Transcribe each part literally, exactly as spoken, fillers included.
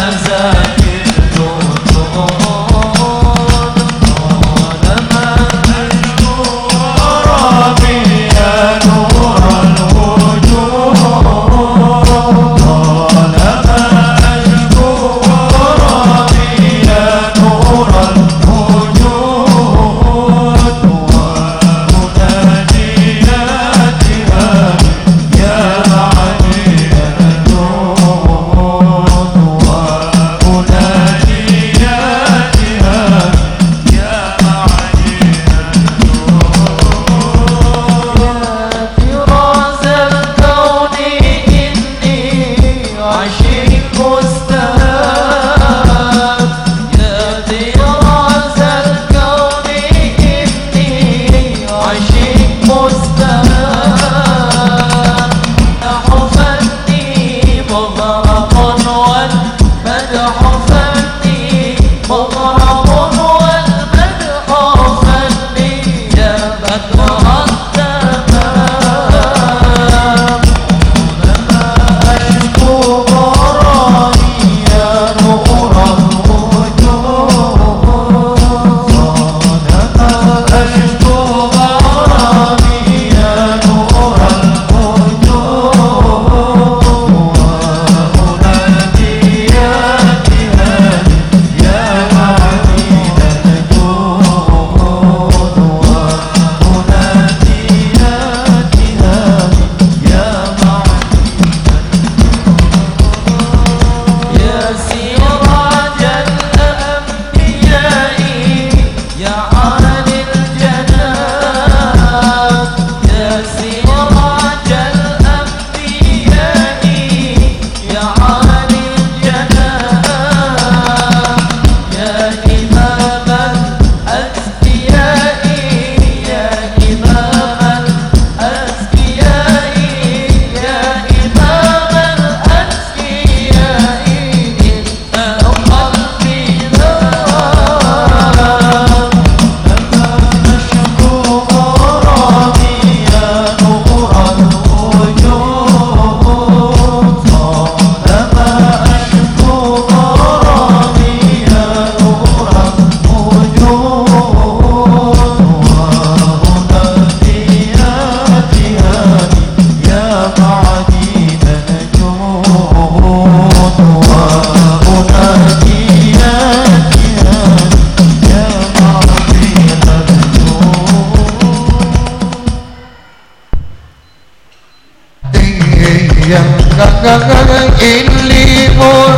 إني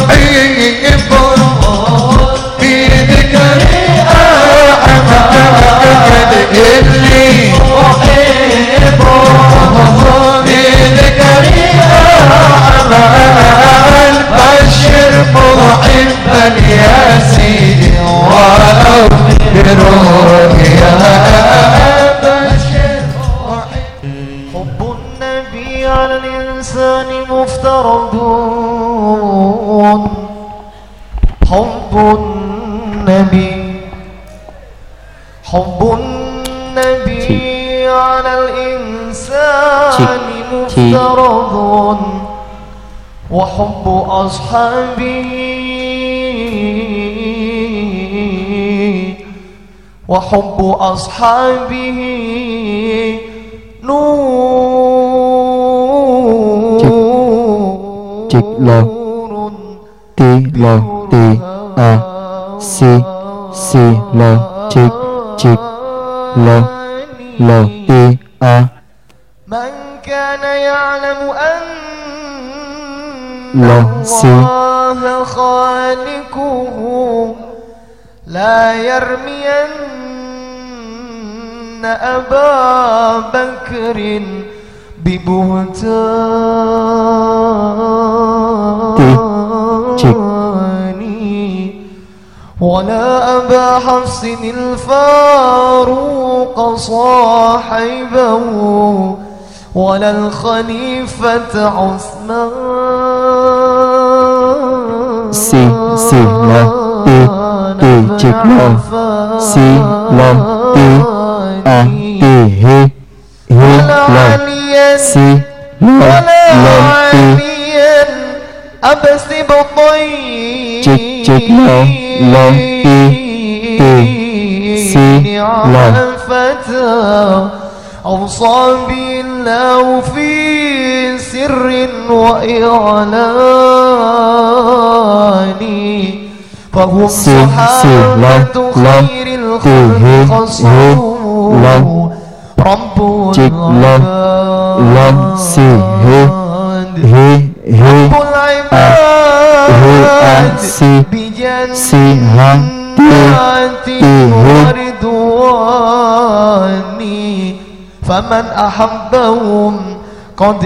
محب بذكر أحمد إني محب بذكر أحمد بشر محبا يا سيدي ولو بروحي حب النبي على الإنسان مفترض حب النبي حب النبي على الإنسان مفترض وحب أصحابه وحب أصحابه نور ti lo ti a si si lo chik chik lo lo ti a. من كان يعلم أن الله خالقه لا يرمين أبا بكر ببهتان ولا أبا حفص الفاروق صاحبه ولا الخليفة عثمان si si lo ti ti chik lo si lo ti a ti he he lo si lo lo ti أبا سبطين cek cek lo lo i ti si lo أوصى بالله في سر وإعلان فهم صحابة خير الخلق خصهم رب العباد رب العباد بجنات ورضوان فمن أحبهم قد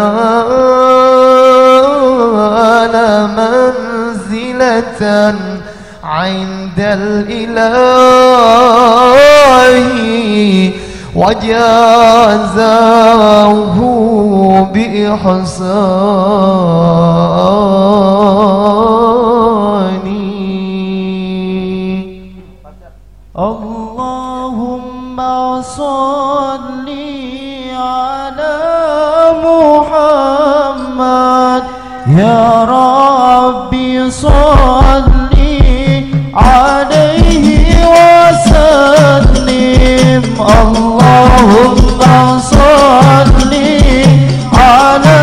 نال منزلة عند الإله وجازاه بإحسان. اللهم صل على محمد يا ربي صل عليه وسلم. اللهم صل على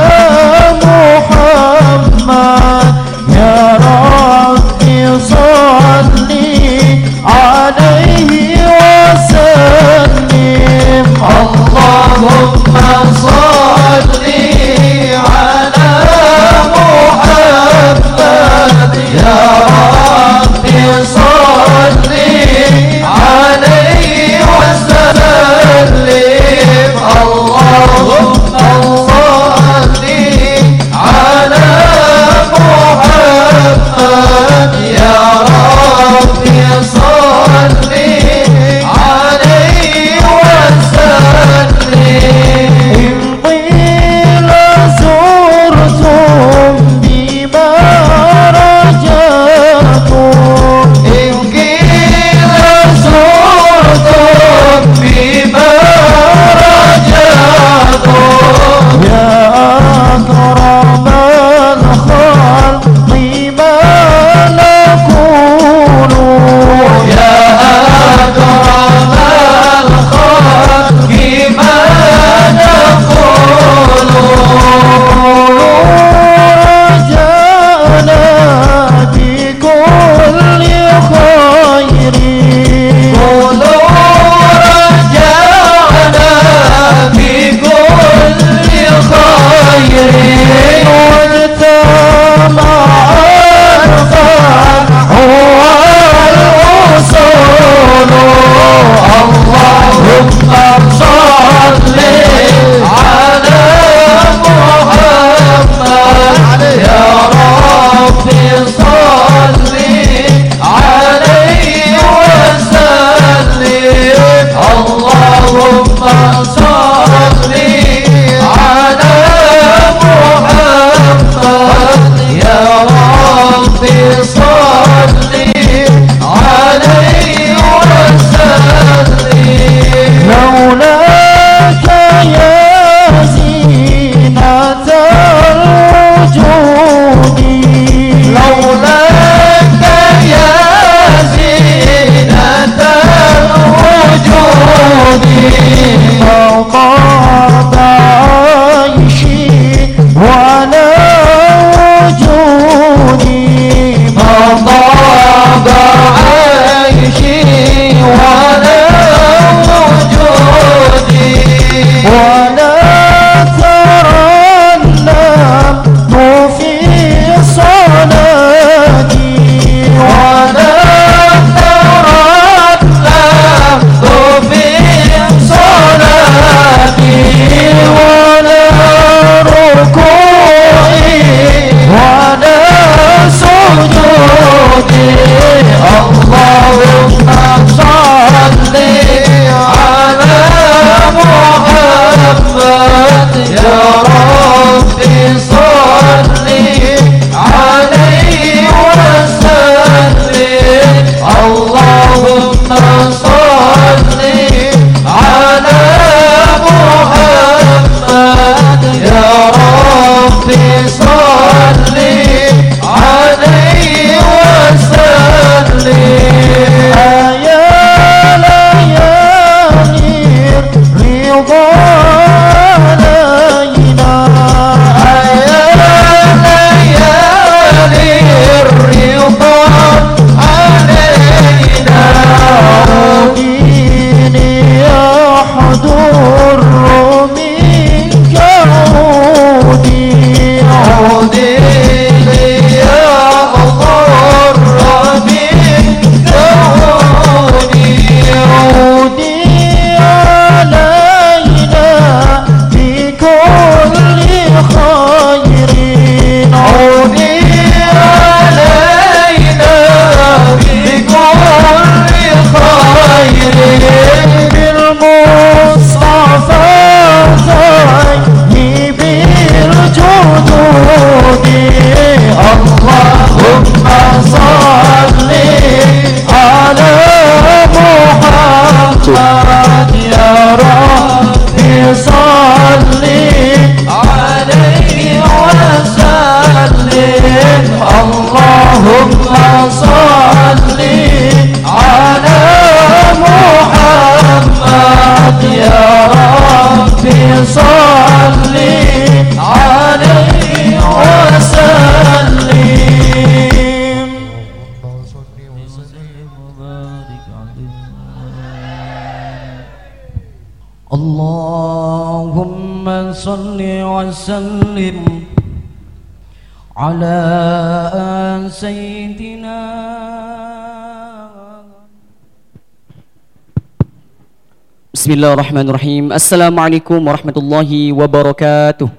محمد يا ربي صل عليه وسلم. اللهم صل على محمد يا ربي صل عليه وسلم. اللهم صل على محمد يا ربي صل عليه وسلم. إن قيل زرتم بما رجعتم إن قيل زرتم بما رجعتم يا أكرم الخلق ما نقول يا أكرم الخلق ما نقول رجعنا بكل خير قولوا رجعنا بكل خير واجتمع الخير صل على محمد يا ربي صل عليه وسلم اللهم صل وسلم على سيدنا Bismillahirrahmanirrahim. Assalamualaikum warahmatullahi wabarakatuh.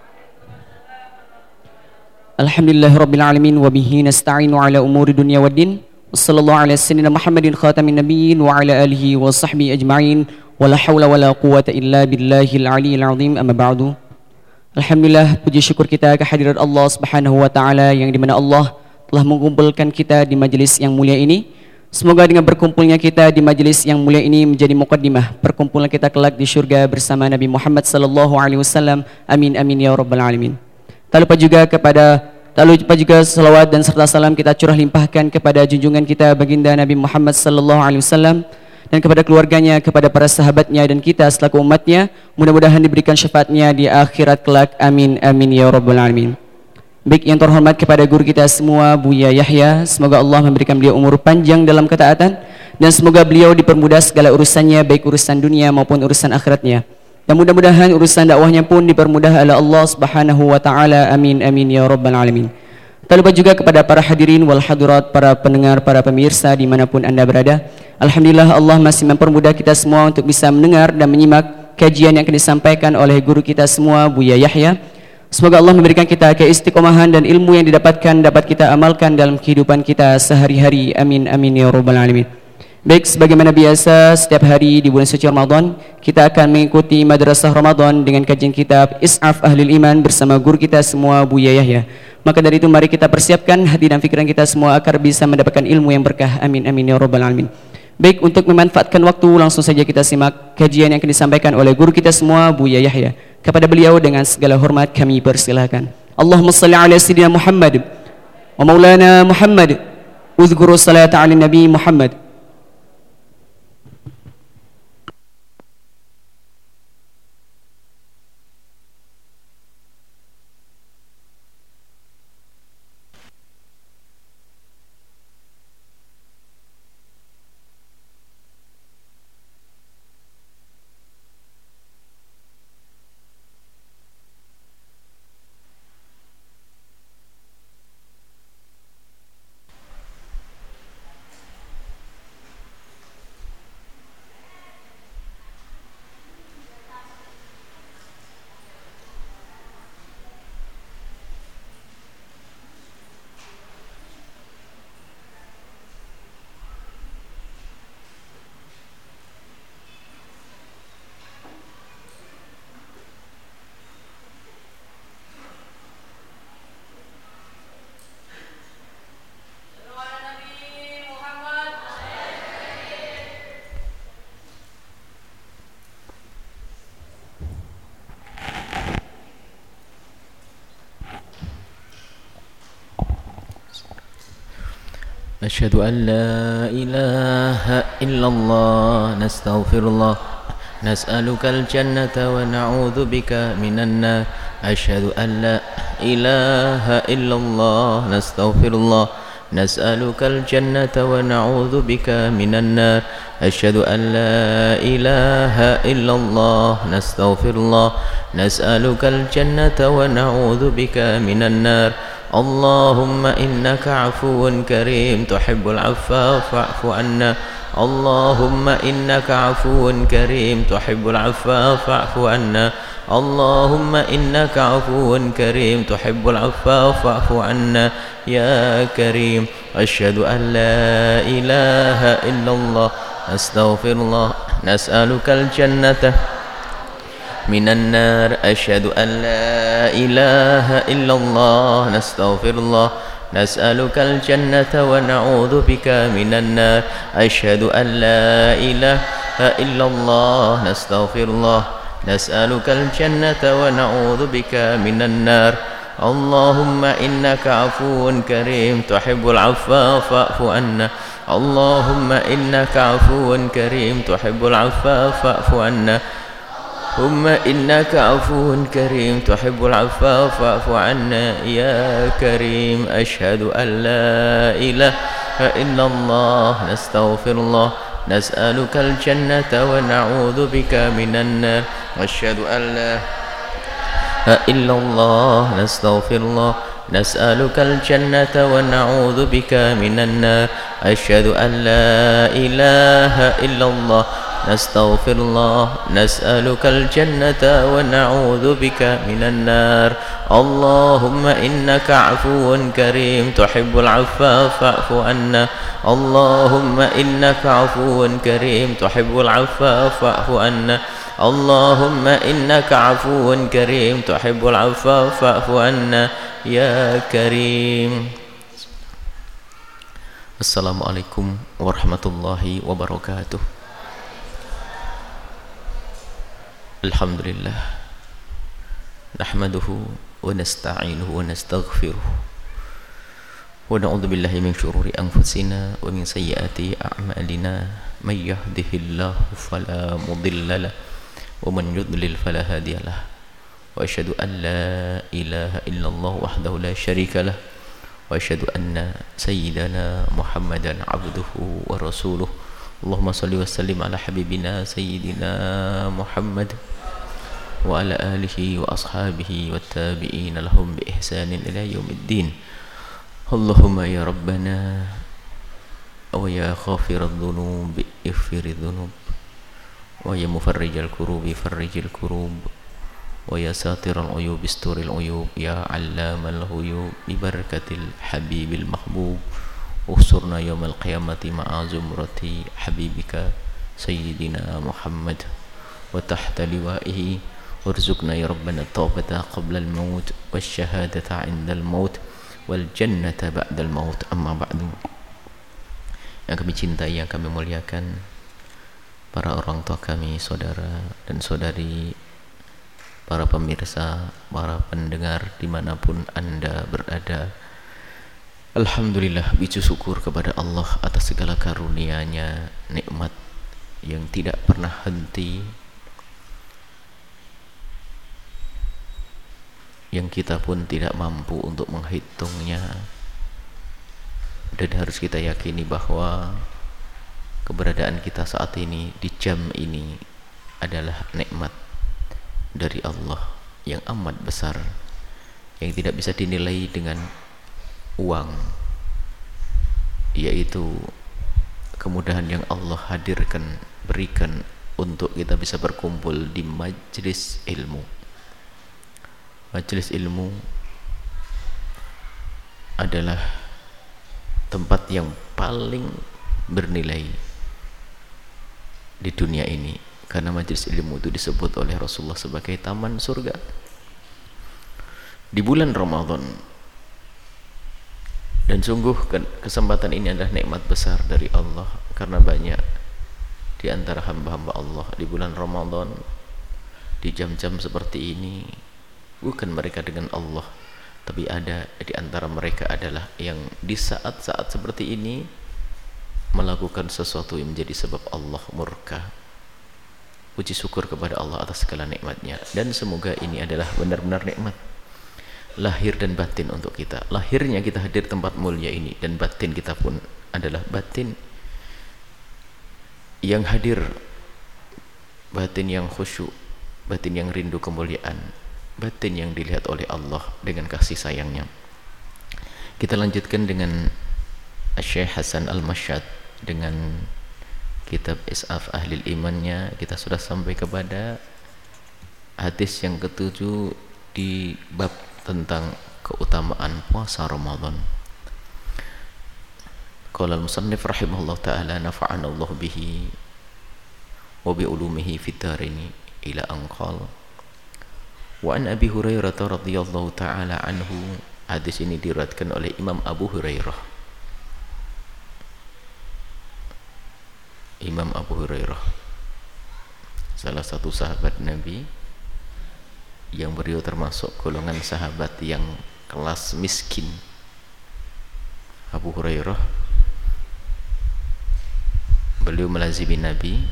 Alhamdulillahirabbil alamin wa bihi nasta'inu ala umuri dunya waddin. Wassallallahu ala sayyidina Muhammadin khatamin nabiyyin wa ala alihi wa sahbihi ajma'in. Wala haula wala quwwata illa billahil aliyyil azim. Amma ba'du. Alhamdulillah, puji syukur kita kehadirat Allah Subhanahu wa taala yang dimana Allah telah mengumpulkan kita di majelis yang mulia ini. Semoga dengan berkumpulnya kita di majelis yang mulia ini menjadi muqaddimah perkumpulan kita kelak di syurga bersama Nabi Muhammad sallallahu alaihi wasallam. Amin amin ya rabbal alamin. Tak lupa juga kepada tak lupa juga salawat dan serta salam kita curah limpahkan kepada junjungan kita baginda Nabi Muhammad sallallahu alaihi wasallam dan kepada keluarganya, kepada para sahabatnya dan kita selaku umatnya. Mudah-mudahan diberikan syafaatnya di akhirat kelak. Amin amin ya rabbal alamin. Baik, yang terhormat kepada guru kita semua, Buya Yahya, semoga Allah memberikan beliau umur panjang dalam ketaatan dan semoga beliau dipermudah segala urusannya, baik urusan dunia maupun urusan akhiratnya. Dan mudah-mudahan urusan dakwahnya pun dipermudah oleh Allah Subhanahu wa taala. Amin amin ya rabbal alamin. Tak lupa juga kepada para hadirin wal hadirat, para pendengar, para pemirsa dimanapun Anda berada. Alhamdulillah Allah masih mempermudah kita semua untuk bisa mendengar dan menyimak kajian yang akan disampaikan oleh guru kita semua, Buya Yahya. Semoga Allah memberikan kita keistiqomahan dan ilmu yang didapatkan dapat kita amalkan dalam kehidupan kita sehari-hari. Amin amin ya rabbal alamin. Baik, sebagaimana biasa setiap hari di bulan suci Ramadan kita akan mengikuti madrasah Ramadan dengan kajian kitab Is'af Ahlul Iman bersama guru kita semua, Buya Yahya. Maka dari itu mari kita persiapkan hati dan pikiran kita semua agar bisa mendapatkan ilmu yang berkah. Amin amin ya rabbal alamin. Baik, untuk memanfaatkan waktu langsung saja kita simak kajian yang akan disampaikan oleh guru kita semua, Buya Yahya. Kepada beliau dengan segala hormat kami persilahkan. Allahumma salli ala sayyidina Muhammad wa maulana Muhammad. Uzkuru salata ala nabi Muhammad. أشهد أن لا إله إلا الله نستغفر الله نسألك الجنة ونعوذ بك من النار أشهد أن لا إله إلا الله نستغفر الله نسألك الجنة ونعوذ بك من النار أشهد أن لا إله إلا الله نستغفر الله نسألك الجنة ونعوذ بك من النار اللهم إنك عفو كريم تحب العفو فاعف عنا اللهم إنك عفو كريم تحب العفو فاعف عنا اللهم إنك عفو كريم تحب العفو فاعف عنا يا كريم أشهد أن لا إله إلا الله أستغفر الله نسألك الجنة من النار أشهد أن لا إله إلا الله نستغفر الله نسألك الجنة ونعوذ بك من النار أشهد أن لا إله إلا الله نستغفر الله نسألك الجنة ونعوذ بك من النار اللهم إنك عفو كريم تحب العفو فاعف عنا اللهم إنك عفو كريم تحب العفو فاعف عنا اللهم إنك عفو كريم تحب العفو فاعف عنا يا كريم أشهد أن لا إله إلا الله نستغفر الله نسألك الجنة ونعوذ بك من النار أشهد أن لا إلا الله نستغفر الله نسألك الجنة ونعوذ بك من النار أشهد أن لا إله إلا الله نستغفر الله نسألك الجنة ونعوذ بك من النار اللهم إنك عفو كريم تحب العفو فاعف عنا اللهم إنك عفو كريم تحب العفو فاعف عنا اللهم إنك عفو كريم تحب العفو فاعف عنا يا كريم. Assalamualaikum warahmatullahi wabarakatuh. Alhamdulillah nahmaduhu wa nasta'inuhu wa nastaghfiruh wa na'udzu billahi min syururi anfusina wa min sayyiati a'malina may yahdihillahu fala mudilla lahu wa man yudlil fala hadiyalah wa asyhadu an la ilaha illallah wahdahu la syarika lah wa asyhadu anna sayyidana Muhammadan abduhu wa rasuluh. Allahumma salli wa sallim ala habibina sayyidina Muhammad wa ala alihi wa ashabihi wa tabi'in lahum bi ihsanin ila yaumiddin. Allahumma ya rabbana wa ya ghafirad dhunub ighfirid dhunub wa ya mufarrijal kurubi farrijil kurub wa ya satiral uyub isturil uyub ya allamal ghuyub bi barakatil habibil mahbub usurna yawmal qiyamati ma'a zumrati habibika sayyidina Muhammad wa tahta liwa'ihi warzuqna ya rabbana taubata qabla al-maut wasyahadata 'inda al-maut wal jannata ba'da al-maut. Amma ba'du. Yang kami cintai, yang kami muliakan, para orang tua kami, saudara dan saudari, para pemirsa, para pendengar dimanapun Anda berada, alhamdulillah, puji syukur kepada Allah atas segala karunia-Nya, nikmat yang tidak pernah henti, yang kita pun tidak mampu untuk menghitungnya. Dan harus kita yakini bahwa keberadaan kita saat ini di jam ini adalah nikmat dari Allah yang amat besar, yang tidak bisa dinilai dengan uang, yaitu kemudahan yang Allah hadirkan, berikan untuk kita bisa berkumpul di majlis ilmu. Majlis ilmu adalah tempat yang paling bernilai di dunia ini, karena majlis ilmu itu disebut oleh Rasulullah sebagai taman surga. Di bulan Ramadan, dan sungguh kesempatan ini adalah nikmat besar dari Allah, karena banyak di antara hamba-hamba Allah di bulan Ramadan, di jam-jam seperti ini, bukan mereka dengan Allah, tapi ada di antara mereka adalah yang di saat-saat seperti ini melakukan sesuatu yang menjadi sebab Allah murka. Puji syukur kepada Allah atas segala nikmatnya, dan semoga ini adalah benar-benar nikmat lahir dan batin untuk kita. Lahirnya kita hadir tempat mulia ini, dan batin kita pun adalah batin yang hadir, batin yang khusyuk, batin yang rindu kemuliaan, batin yang dilihat oleh Allah dengan kasih sayangnya. Kita lanjutkan dengan Syekh Hasan Al-Masyad dengan kitab Is'af Ahlil Imannya. Kita sudah sampai kepada hadis yang ketujuh di bab tentang keutamaan puasa Ramadan. Qala al-musannif rahimahullah ta'ala nafa'ana Allah bihi wa bi ulumihi fid darini ila an qala wa an Abi Hurairah radhiyallahu ta'ala anhu. Hadis ini diriwayatkan oleh Imam Abu Hurairah. Imam Abu Hurairah, salah satu sahabat Nabi, yang beliau termasuk golongan sahabat yang kelas miskin. Abu Hurairah, beliau melazimi Nabi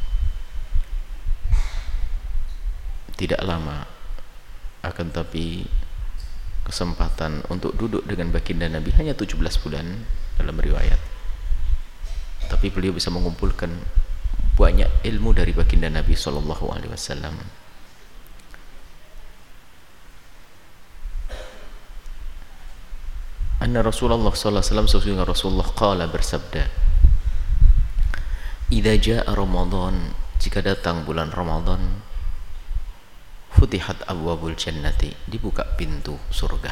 tidak lama, akan tapi kesempatan untuk duduk dengan baginda Nabi hanya tujuh belas bulan dalam riwayat, tapi beliau bisa mengumpulkan banyak ilmu dari baginda Nabi sallallahu alaihi wasallam. Anna Rasulullah sallallahu alaihi wasallam, sesungguhnya Rasulullah qala, bersabda, idza jaa Ramadan, jika datang bulan Ramadan, futihat abwabul jannati, dibuka pintu surga,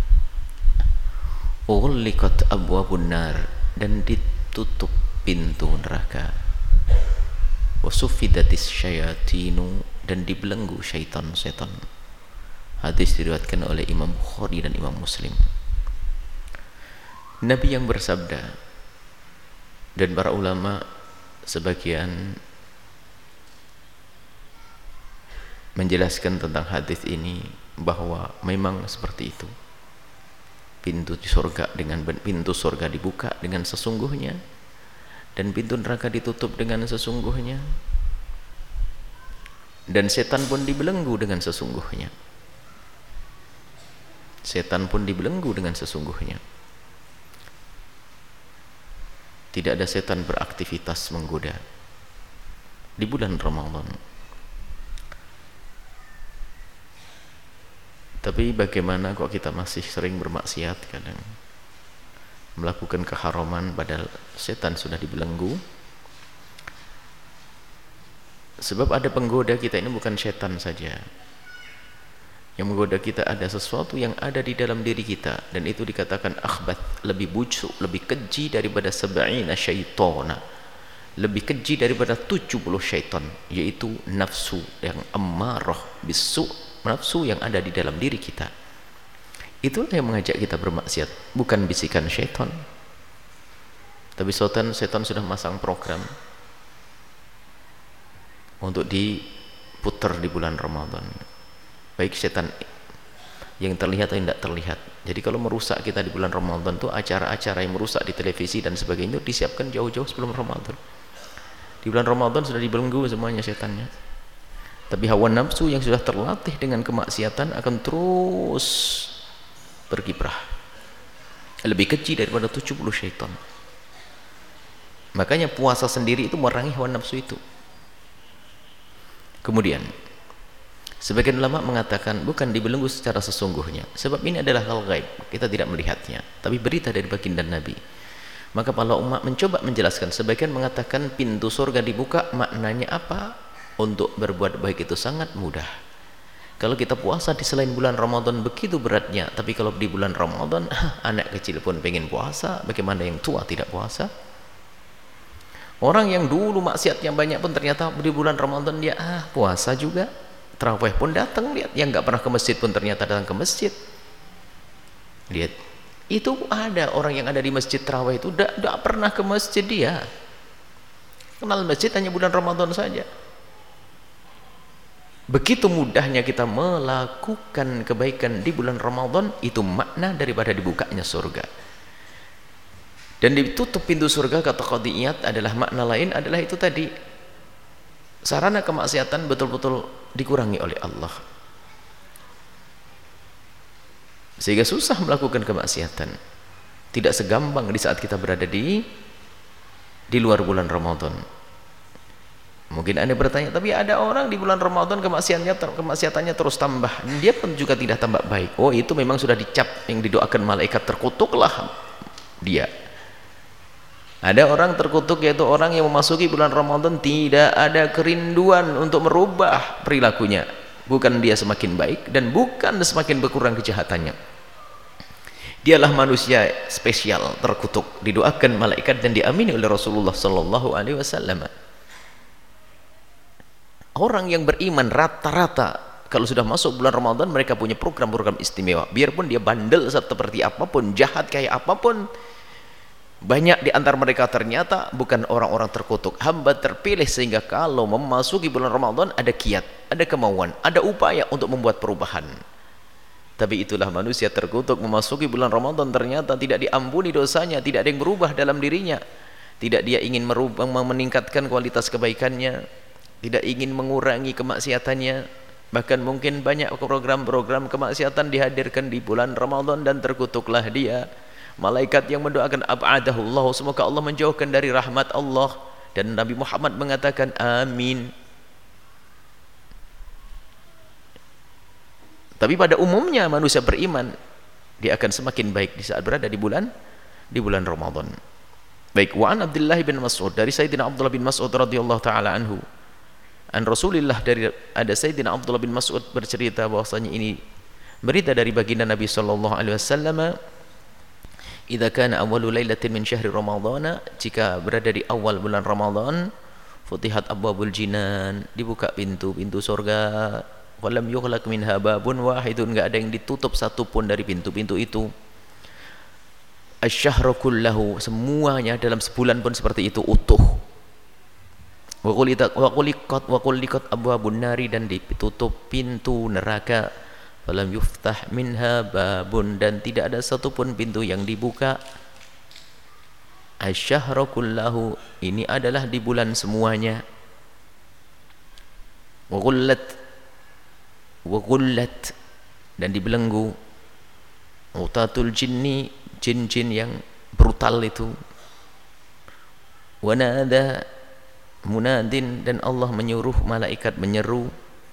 ughliqat abwabun nar, dan ditutup pintu neraka, wasuffidatis syayatinu, dan dibelenggu syaitan-syaitan. Hadis diriwayatkan oleh Imam Bukhari dan Imam Muslim. Nabi yang bersabda, dan para ulama sebagian menjelaskan tentang hadis ini bahwa memang seperti itu. Pintu di surga dengan pintu surga dibuka dengan sesungguhnya, dan pintu neraka ditutup dengan sesungguhnya, dan setan pun dibelenggu dengan sesungguhnya. Setan pun dibelenggu dengan sesungguhnya. Tidak ada setan beraktivitas menggoda di bulan Ramadan. Tapi bagaimana kok kita masih sering bermaksiat, kadang melakukan keharaman padahal setan sudah dibelenggu. Sebab ada penggoda kita ini bukan setan saja. Yang menggoda kita ada sesuatu yang ada di dalam diri kita, dan itu dikatakan akhbath, lebih busuk, lebih keji daripada sab'ina syaitana, lebih keji daripada tujuh puluh syaitan, yaitu nafsu yang ammarah bisu, nafsu yang ada di dalam diri kita. Itulah yang mengajak kita bermaksiat, bukan bisikan syaitan. Tapi setan, setan sudah masang program untuk diputar di bulan Ramadan, baik setan yang terlihat atau tidak terlihat. Jadi kalau merusak kita di bulan Ramadan itu acara-acara yang merusak di televisi dan sebagainya itu disiapkan jauh-jauh sebelum Ramadan. Di bulan Ramadan sudah dibelenggu semuanya setannya. Tapi hawa nafsu yang sudah terlatih dengan kemaksiatan akan terus berkiprah, lebih kecil daripada tujuh puluh syaitan. Makanya puasa sendiri itu merangi hawa nafsu itu. Kemudian sebagian ulama mengatakan bukan dibelenggu secara sesungguhnya, sebab ini adalah hal gaib, kita tidak melihatnya, tapi berita dari baginda Nabi. Maka para umat mencoba menjelaskan. Sebagian mengatakan pintu surga dibuka, maknanya apa? Untuk berbuat baik itu sangat mudah. Kalau kita puasa di selain bulan Ramadan begitu beratnya, tapi kalau di bulan Ramadan anak kecil pun pengen puasa, bagaimana yang tua tidak puasa? Orang yang dulu maksiatnya banyak pun ternyata di bulan Ramadan dia ah puasa juga. Tarawih pun datang, lihat, yang nggak pernah ke masjid pun ternyata datang ke masjid. Lihat, itu ada orang yang ada di masjid tarawih itu tidak pernah ke masjid, dia kenal masjid hanya bulan Ramadan saja. Begitu mudahnya kita melakukan kebaikan di bulan Ramadan, itu makna daripada dibukanya surga. Dan ditutup pintu surga, kata Qadhi Iyad, adalah makna lain, adalah itu tadi, sarana kemaksiatan betul-betul dikurangi oleh Allah, sehingga susah melakukan kemaksiatan. Tidak segampang di saat kita berada di di luar bulan Ramadan. Mungkin Anda bertanya, tapi ada orang di bulan Ramadan kemaksiatannya kemaksiatannya terus tambah, dia pun juga tidak tambah baik. Oh, itu memang sudah dicap, yang didoakan malaikat, terkutuklah dia. Ada orang terkutuk, yaitu orang yang memasuki bulan Ramadan tidak ada kerinduan untuk merubah perilakunya. Bukan dia semakin baik dan bukan semakin berkurang kejahatannya. Dialah manusia spesial, terkutuk, didoakan malaikat dan diamini oleh Rasulullah sallallahu alaihi wasallam. Orang yang beriman rata-rata kalau sudah masuk bulan Ramadan mereka punya program-program istimewa. Biarpun dia bandel seperti apapun, jahat kayak apapun, banyak di antara mereka ternyata bukan orang-orang terkutuk, hamba terpilih, sehingga kalau memasuki bulan Ramadan ada kiat, ada kemauan, ada upaya untuk membuat perubahan. Tapi itulah manusia terkutuk memasuki bulan Ramadan, ternyata tidak diampuni dosanya, tidak ada yang berubah dalam dirinya. Tidak dia ingin merubah, meningkatkan kualitas kebaikannya, tidak ingin mengurangi kemaksiatannya. Bahkan mungkin banyak program-program kemaksiatan dihadirkan di bulan Ramadan dan terkutuklah dia. Malaikat yang mendoakan ab'adahullah, semoga Allah menjauhkan dari rahmat Allah. Dan Nabi Muhammad mengatakan amin. Tapi pada umumnya manusia beriman dia akan semakin baik di saat berada di bulan di bulan Ramadan. Baik, wa an Abdullah bin Mas'ud, dari Sayyidina Abdullah bin Mas'ud radhiyallahu taala anhu. An Rasulillah, dari ada Sayyidina Abdullah bin Mas'ud bercerita bahwasanya ini berita dari baginda Nabi sallallahu alaihi wasallam, idza kana awwalu lailatin min syahri ramadhana, jika berada di awal bulan Ramadan, futihat abwabul jinan, dibuka pintu-pintu surga. Walam yughlaq minha babun wahidun, enggak ada yang ditutup satu pun dari pintu-pintu itu. Asy-syahru kullahu, semuanya dalam sebulan pun seperti itu utuh. Wa qulitat wa quliqat wa quliqat abwabun nari, dan ditutup pintu neraka. Walam yuftah minha babun, dan tidak ada satu pun pintu yang dibuka. Asy-syahru kullahu, ini adalah di bulan semuanya. Wa qullat Wagullat, dan dibelenggu. Utatul jinni, jin-jin yang brutal itu. Wanada munadin, dan Allah menyuruh malaikat menyeru.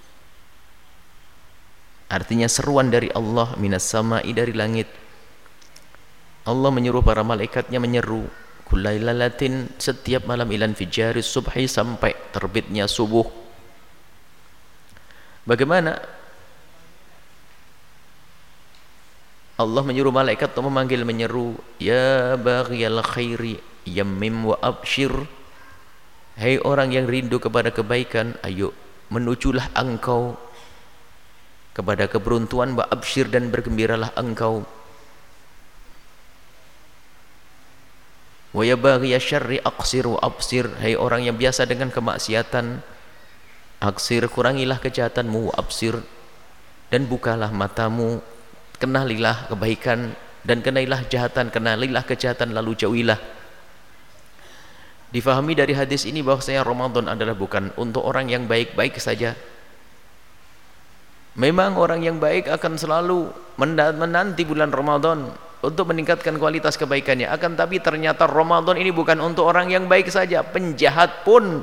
Artinya seruan dari Allah, minas sama'i, dari langit. Allah menyuruh para malaikatnya menyeru. Kullailalatin, setiap malam, ilan fijaris subhi, sampai terbitnya subuh. Bagaimana Allah menyuruh malaikat untuk memanggil, menyeru, ya baghiyal khairi yammim wa abshir, hai orang yang rindu kepada kebaikan, ayo menujulah engkau kepada keberuntuan, wa abshir, dan bergembiralah engkau. Wa ya baghiya syarri aqsir wa absir, hai orang yang biasa dengan kemaksiatan, aksir, kurangilah kejahatanmu, wa absir, dan bukalah matamu, kenalilah kebaikan dan kenalilah kejahatan, kenalilah kejahatan lalu jauhilah. Difahami dari hadis ini bahwasanya Ramadan adalah bukan untuk orang yang baik-baik saja. Memang orang yang baik akan selalu menanti bulan Ramadan untuk meningkatkan kualitas kebaikannya, akan tapi ternyata Ramadan ini bukan untuk orang yang baik saja. Penjahat pun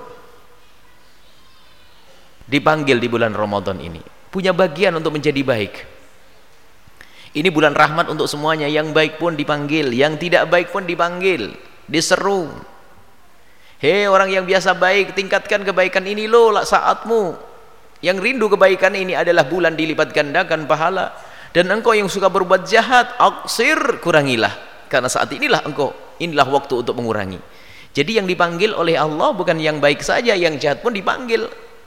dipanggil di bulan Ramadan ini, punya bagian untuk menjadi baik. Ini bulan rahmat untuk semuanya, yang baik pun dipanggil, yang tidak baik pun dipanggil, diseru. Hei orang yang biasa baik, tingkatkan kebaikan ini loh saatmu. Yang rindu kebaikan ini adalah bulan dilipat gandakan pahala. Dan engkau yang suka berbuat jahat, aksir, kurangilah. Karena saat inilah engkau, inilah waktu untuk mengurangi. Jadi yang dipanggil oleh Allah bukan yang baik saja, yang jahat pun dipanggil.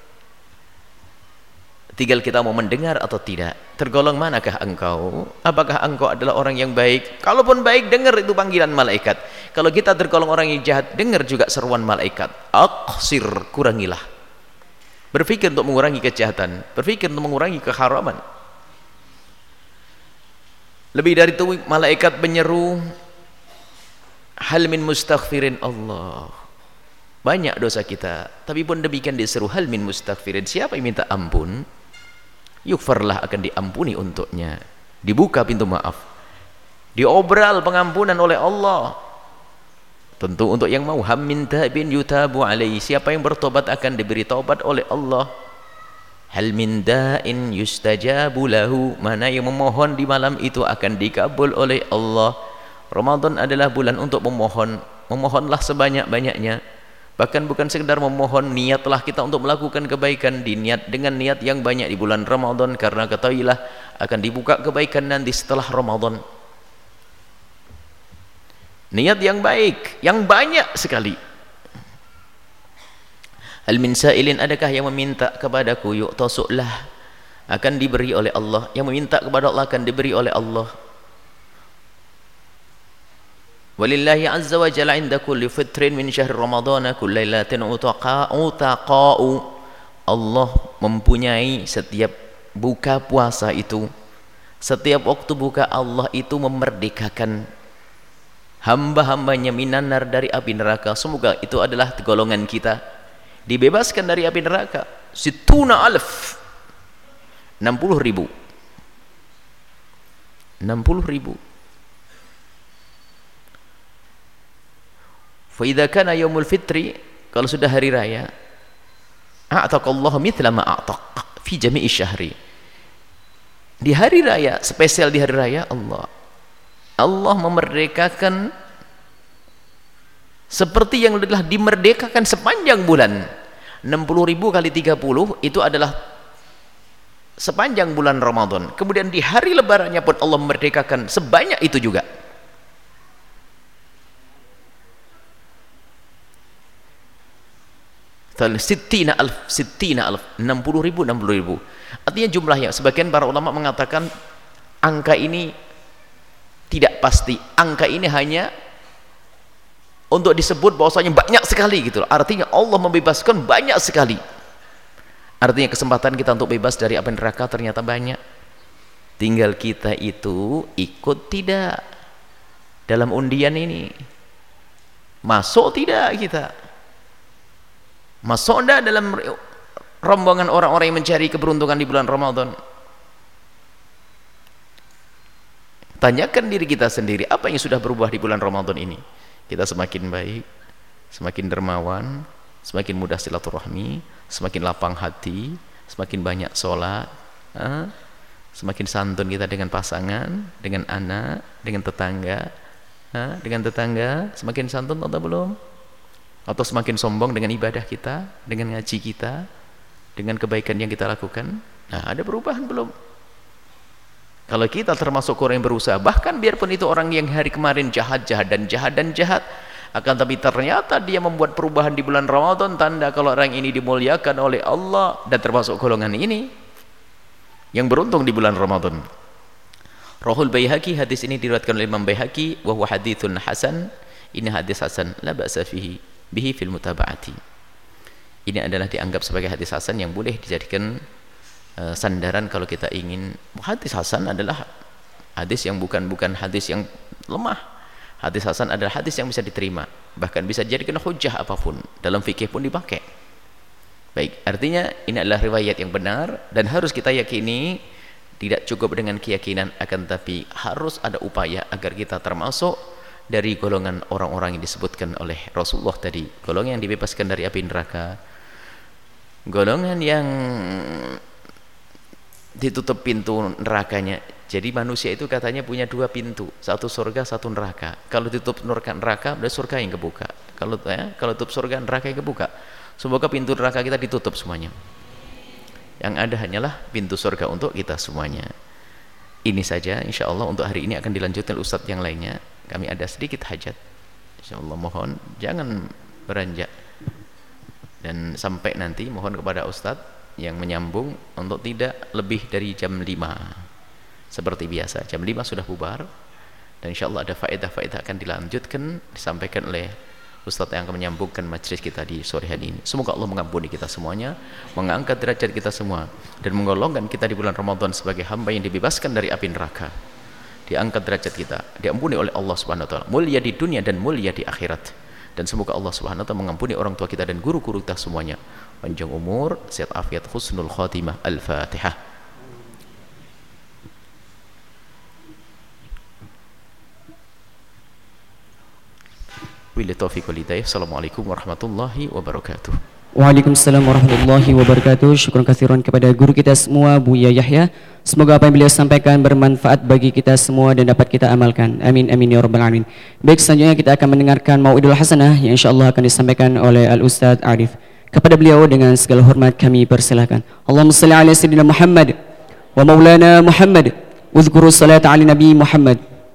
Tinggal kita mau mendengar atau tidak. Tergolong manakah engkau? Apakah engkau adalah orang yang baik? Kalaupun baik, dengar itu panggilan malaikat. Kalau kita tergolong orang yang jahat, dengar juga seruan malaikat. Aqsir, kurangilah. Berpikir untuk mengurangi kejahatan, berpikir untuk mengurangi keharaman. Lebih dari itu, malaikat menyeru, hal min mustaghfirin Allah. Banyak dosa kita, tapi pun demikian diseru, hal min mustaghfirin. Siapa yang minta ampun, yukfarlah, akan diampuni untuknya. Dibuka pintu maaf, diobral pengampunan oleh Allah. Tentu untuk yang mau. Ham min taibin yutabu alaihi, siapa yang bertobat akan diberi taubat oleh Allah. Hal min da'in yustajabu lahu, mana yang memohon di malam itu akan dikabul oleh Allah. Ramadan adalah bulan untuk memohon. Memohonlah sebanyak-banyaknya. Bahkan bukan sekedar memohon, niatlah kita untuk melakukan kebaikan, diniat dengan niat yang banyak di bulan Ramadan, karena ketahuilah akan dibuka kebaikan nanti setelah Ramadan. Niat yang baik, yang banyak sekali. Hal min sa'ilin, adakah yang meminta kepadaku, yu'tasu'lah, akan diberi oleh Allah. Yang meminta kepada Allah akan diberi oleh Allah. Walillahi azza wa jalla inda kulli fitrin min syahr ramadhana kullailatin utaqa'u. Allah mempunyai setiap buka puasa itu, Setiap waktu buka Allah itu memerdekakan hamba-hambanya minanar dari api neraka. Semoga itu adalah golongan kita, dibebaskan dari api neraka. Situna alf, enam puluh ribu, enam puluh ribu. Fa idza kana yaumul fitri, kalau sudah hari raya, a'taqallahu mithla ma a'taq fi jami'i syahri. Di hari raya, spesial di hari raya, Allah Allah memerdekakan seperti yang telah dimerdekakan sepanjang bulan. Enam puluh ribu kali tiga puluh itu adalah sepanjang bulan Ramadan. Kemudian di hari lebarannya pun Allah memerdekakan sebanyak itu juga. Sittina alf, sittina alf, enam puluh ribu, enam puluh ribu. Artinya jumlahnya, sebagian para ulama mengatakan angka ini tidak pasti. Angka ini hanya untuk disebut bahwasanya banyak sekali gitu. Artinya Allah membebaskan banyak sekali. Artinya kesempatan kita untuk bebas dari api neraka ternyata banyak. Tinggal kita itu ikut tidak dalam undian ini. Masuk tidak kita? Masuk tidak dalam rombongan orang-orang yang mencari keberuntungan di bulan Ramadan? Tanyakan diri kita sendiri, apa yang sudah berubah di bulan Ramadan ini? Kita semakin baik, semakin dermawan, semakin mudah silaturahmi, semakin lapang hati, semakin banyak sholat, eh? Semakin santun kita dengan pasangan, dengan anak, dengan tetangga, eh? Dengan tetangga, semakin santun atau belum? Atau semakin sombong dengan ibadah kita, dengan ngaji kita, dengan kebaikan yang kita lakukan? Nah, ada perubahan belum? Kalau kita termasuk orang yang berusaha, bahkan biarpun itu orang yang hari kemarin jahat-jahat dan jahat dan jahat, akan tapi ternyata dia membuat perubahan di bulan Ramadan, tanda kalau orang ini dimuliakan oleh Allah dan termasuk golongan ini yang beruntung di bulan Ramadan. Rahul Baihaqi, hadis ini diriwayatkan oleh Imam Baihaqi, wa huwa haditsun hasan. Ini hadis hasan, la ba'sa fihi bihi fil mutaba'ati. Ini adalah dianggap sebagai hadis hasan yang boleh dijadikan uh, sandaran kalau kita ingin. Hadis hasan adalah hadis yang bukan bukan hadis yang lemah. Hadis hasan adalah hadis yang bisa diterima, bahkan bisa dijadikan hujjah apapun, dalam fikih pun dipakai. Baik, artinya ini adalah riwayat yang benar dan harus kita yakini. Tidak cukup dengan keyakinan, akan tapi harus ada upaya agar kita termasuk dari golongan orang-orang yang disebutkan oleh Rasulullah tadi, golongan yang dibebaskan dari api neraka, golongan yang ditutup pintu nerakanya. Jadi manusia itu katanya punya dua pintu, satu surga, satu neraka. Kalau ditutup neraka, neraka berarti surga yang kebuka. Kalau ya, kalau tutup surga, neraka yang kebuka. Semoga pintu neraka kita ditutup semuanya. Yang ada hanyalah pintu surga untuk kita semuanya. Ini saja, insya Allah untuk hari ini akan dilanjutkan ustadz yang lainnya. Kami ada sedikit hajat, insya Allah mohon jangan beranjak, dan sampai nanti mohon kepada ustadz yang menyambung untuk tidak lebih dari jam lima seperti biasa. Jam lima sudah bubar, dan insya Allah ada faedah-faedah akan dilanjutkan, disampaikan oleh ustadz yang akan menyambungkan majlis kita di sore hari ini. Semoga Allah mengampuni kita semuanya, mengangkat derajat kita semua, dan menggolongkan kita di bulan Ramadan sebagai hamba yang dibebaskan dari api neraka. Diangkat derajat kita, diampuni oleh Allah Subhanahu wa taala, mulia di dunia dan mulia di akhirat. Dan semoga Allah Subhanahu wa taala mengampuni orang tua kita dan guru-guru kita semuanya. Panjang umur, sehat afiat, husnul khatimah. Al-Fatihah. Wabillahi taufiq wal hidayah. Assalamualaikum warahmatullahi wabarakatuh. Waalaikumsalam warahmatullahi wabarakatuh. Syukran katsiran kepada guru kita semua, Buya Yahya. Semoga apa yang beliau sampaikan bermanfaat bagi kita semua dan dapat kita amalkan. Amin amin ya rabbal alamin. Baik, selanjutnya kita akan mendengarkan Mau'idul Hasanah yang insyaallah akan disampaikan oleh Al-Ustadz Arif. Kepada beliau dengan segala hormat kami persilakan. Allahumma shalli ala sayyidina Muhammad wa maulana Muhammad. Uzkuru salata ala nabi Muhammad.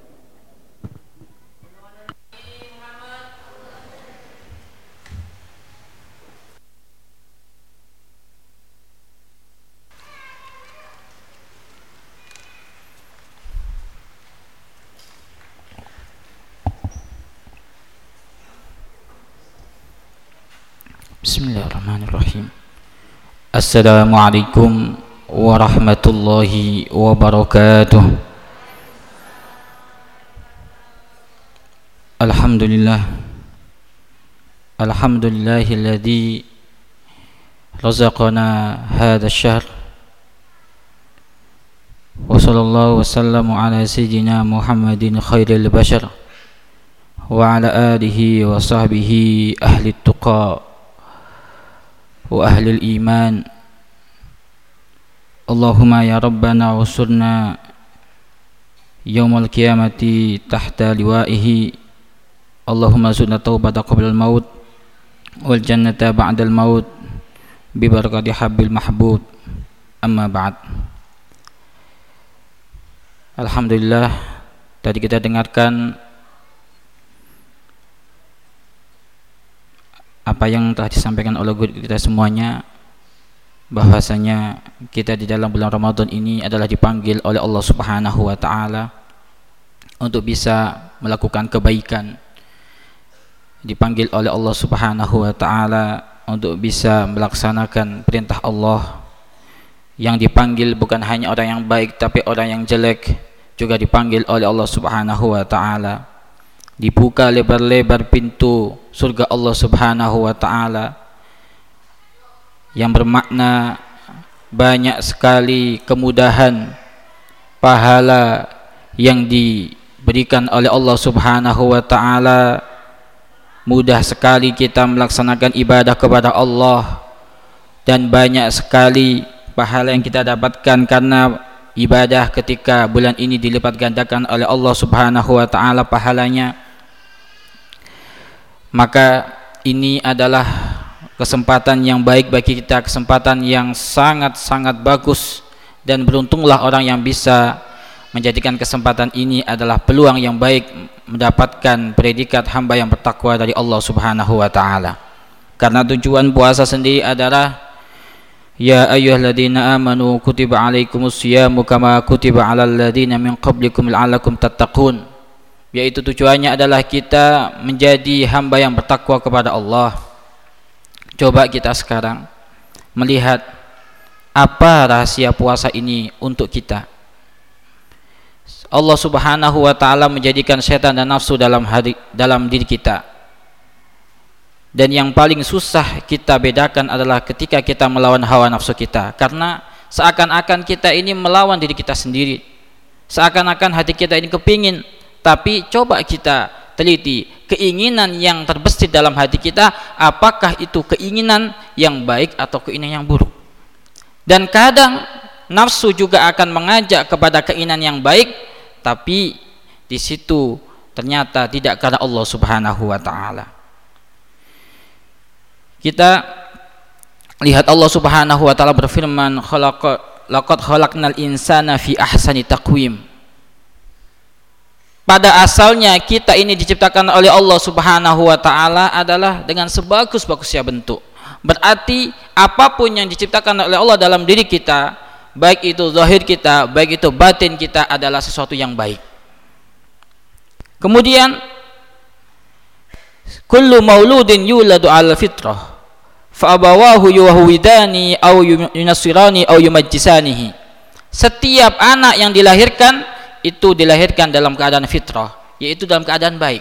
Bismillahirrahmanirrahim. Assalamualaikum warahmatullahi wabarakatuh. Alhamdulillah. Alhamdulillahilladzi razaqana hadha asy-syahr. Wa sallallahu wasallamu ala sayyidina Muhammadin khairil bashar wa ala alihi wa sahbihi ahli tuqa wa ahli iman. Allahumma ya rabbana usurna yaumal qiyamati tahta liwa'ihi. Allahumma zudna taubata qabla al-maut wal jannata ba'da al-maut bi barakati habbil mahbub. Amma ba'd. Alhamdulillah, tadi kita dengarkan apa yang telah disampaikan oleh guru kita semuanya, bahwasanya kita di dalam bulan Ramadan ini adalah dipanggil oleh Allah Subhanahu wa taala untuk bisa melakukan kebaikan. Dipanggil oleh Allah Subhanahu wa taala untuk bisa melaksanakan perintah Allah. Yang dipanggil bukan hanya orang yang baik tapi orang yang jelek juga dipanggil oleh Allah Subhanahu wa taala. Dibuka lebar-lebar pintu surga Allah Subhanahu wa taala yang bermakna banyak sekali kemudahan pahala yang diberikan oleh Allah Subhanahu wa taala. Mudah sekali kita melaksanakan ibadah kepada Allah dan banyak sekali pahala yang kita dapatkan karena ibadah ketika bulan ini dilipat gandakan oleh Allah Subhanahu wa taala pahalanya. Maka ini adalah kesempatan yang baik bagi kita, kesempatan yang sangat-sangat bagus, dan beruntunglah orang yang bisa menjadikan kesempatan ini adalah peluang yang baik mendapatkan predikat hamba yang bertakwa dari Allah Subhanahu wa taala. Karena tujuan puasa sendiri adalah ya ayyuhalladzina amanu kutiba alaikumus syiyamu kama kutiba alal ladzina min qablikum la'allakum tattaqun, yaitu tujuannya adalah kita menjadi hamba yang bertakwa kepada Allah. Coba kita sekarang melihat apa rahasia puasa ini untuk kita. Allah Subhanahu wa taala menjadikan setan dan nafsu dalam hari, dalam diri kita. Dan yang paling susah kita bedakan adalah ketika kita melawan hawa nafsu kita, karena seakan-akan kita ini melawan diri kita sendiri. Seakan-akan hati kita ini kepingin, tapi coba kita teliti keinginan yang terbesit dalam hati kita, apakah itu keinginan yang baik atau keinginan yang buruk. Dan kadang nafsu juga akan mengajak kepada keinginan yang baik, tapi di situ ternyata tidak karena Allah Subhanahu wa taala. Kita lihat Allah Subhanahu wa taala berfirman, laqad khalaqnal insana fi ahsani taqwim. Pada asalnya kita ini diciptakan oleh Allah Subhanahu wa taala adalah dengan sebagus-bagusnya bentuk. Berarti apapun yang diciptakan oleh Allah dalam diri kita, baik itu zahir kita, baik itu batin kita, adalah sesuatu yang baik. Kemudian kullu mauludin yuladu ala fitrah fa abawahu yuhwidani aw yunassirani aw yumajjisanihi. Setiap anak yang dilahirkan itu dilahirkan dalam keadaan fitrah, yaitu dalam keadaan baik.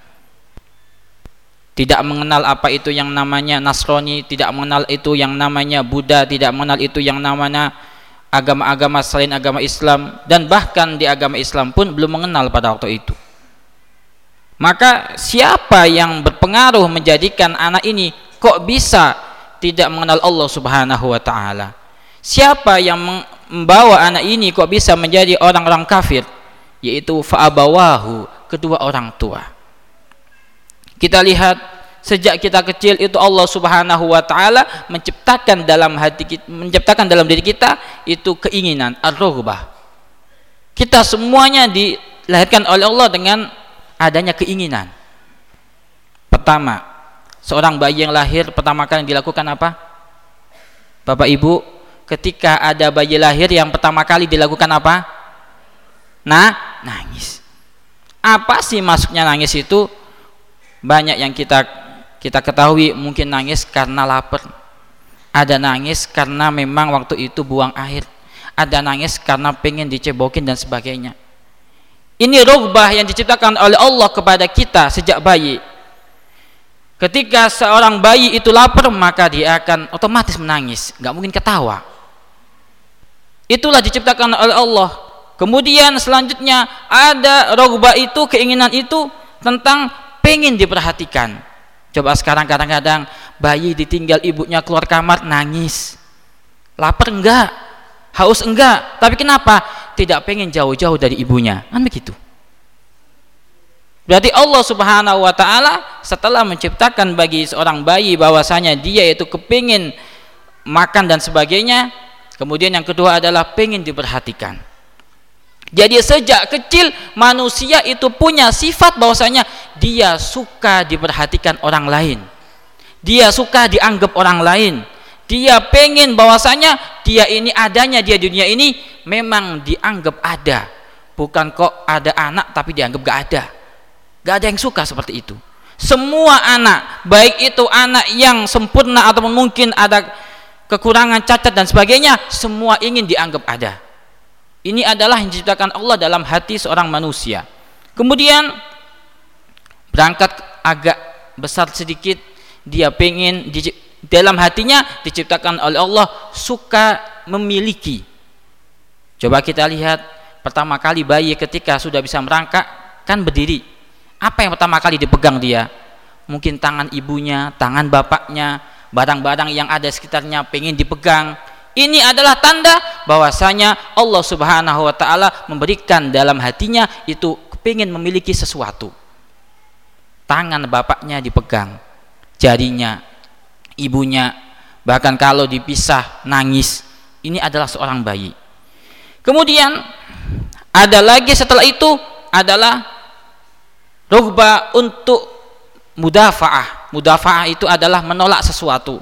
Tidak mengenal apa itu yang namanya Nasrani, tidak mengenal itu yang namanya Buddha, tidak mengenal itu yang namanya agama-agama selain agama Islam, dan bahkan di agama Islam pun belum mengenal pada waktu itu. Maka siapa yang berpengaruh menjadikan anak ini kok bisa tidak mengenal Allah Subhanahu wa taala? Siapa yang membawa anak ini kok bisa menjadi orang-orang kafir? Yaitu fa'abawahu, kedua orang tua. Kita lihat sejak kita kecil itu Allah Subhanahu wa taala menciptakan dalam hati kita, menciptakan dalam diri kita itu keinginan, ar-raghbah. Kita semuanya dilahirkan oleh Allah dengan adanya keinginan. Pertama, seorang bayi yang lahir pertama kali yang dilakukan apa? Bapak Ibu, ketika ada bayi lahir yang pertama kali dilakukan apa? Nah, nangis. Apa sih masuknya nangis itu? Banyak yang kita kita ketahui, mungkin nangis karena lapar, ada nangis karena memang waktu itu buang air, ada nangis karena pengen dicebokin dan sebagainya. Ini rughbah yang diciptakan oleh Allah kepada kita sejak bayi. Ketika seorang bayi itu lapar, maka dia akan otomatis menangis, nggak mungkin ketawa. Itulah diciptakan oleh Allah. Kemudian selanjutnya ada rughbah itu, keinginan itu tentang pengen diperhatikan. Coba sekarang kadang-kadang bayi ditinggal ibunya keluar kamar nangis. Lapar enggak, haus enggak, tapi kenapa? Tidak pengen jauh-jauh dari ibunya, kan begitu. Berarti Allah Subhanahu wa ta'ala setelah menciptakan bagi seorang bayi bahwasanya dia itu kepingin makan dan sebagainya, kemudian yang kedua adalah pengen diperhatikan. Jadi sejak kecil manusia itu punya sifat bahwasanya dia suka diperhatikan orang lain, dia suka dianggap orang lain, dia pengen bahwasanya dia ini adanya dia di dunia ini memang dianggap ada, bukan kok ada anak tapi dianggap gak ada. Gak ada yang suka seperti itu. Semua anak, baik itu anak yang sempurna ataupun mungkin ada kekurangan, cacat dan sebagainya, semua ingin dianggap ada. Ini adalah yang diciptakan Allah dalam hati seorang manusia. Kemudian berangkat agak besar sedikit, dia pengen di, dalam hatinya diciptakan oleh Allah suka memiliki. Coba kita lihat pertama kali bayi ketika sudah bisa merangkak kan berdiri. Apa yang pertama kali dipegang dia? Mungkin tangan ibunya, tangan bapaknya, barang-barang yang ada sekitarnya pengen dipegang. Ini adalah tanda bahwasanya Allah Subhanahu wa ta'ala memberikan dalam hatinya itu kepingin memiliki sesuatu. Tangan bapaknya dipegang, jarinya, ibunya, bahkan kalau dipisah nangis. Ini adalah seorang bayi. Kemudian ada lagi setelah itu adalah rughbah untuk mudafa'ah. Mudafa'ah itu adalah menolak sesuatu.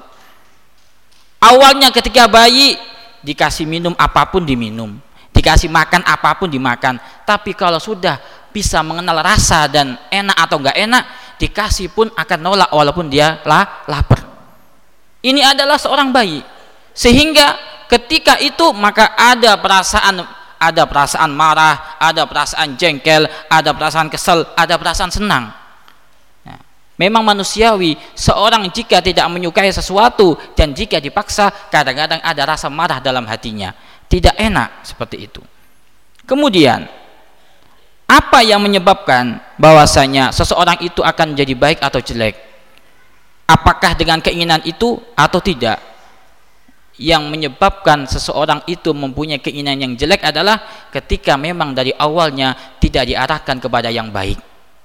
Awalnya ketika bayi dikasih minum apapun diminum, dikasih makan apapun dimakan. Tapi kalau sudah bisa mengenal rasa dan enak atau enggak enak, dikasih pun akan nolak walaupun dia lah, lapar. Ini adalah seorang bayi. Sehingga ketika itu maka ada perasaan ada perasaan marah, ada perasaan jengkel, ada perasaan kesel, ada perasaan senang. Nah, memang manusiawi seorang jika tidak menyukai sesuatu dan jika dipaksa kadang-kadang ada rasa marah dalam hatinya, tidak enak seperti itu. Kemudian apa yang menyebabkan bahwasanya seseorang itu akan jadi baik atau jelek? Apakah dengan keinginan itu atau tidak? Yang menyebabkan seseorang itu mempunyai keinginan yang jelek adalah ketika memang dari awalnya tidak diarahkan kepada yang baik.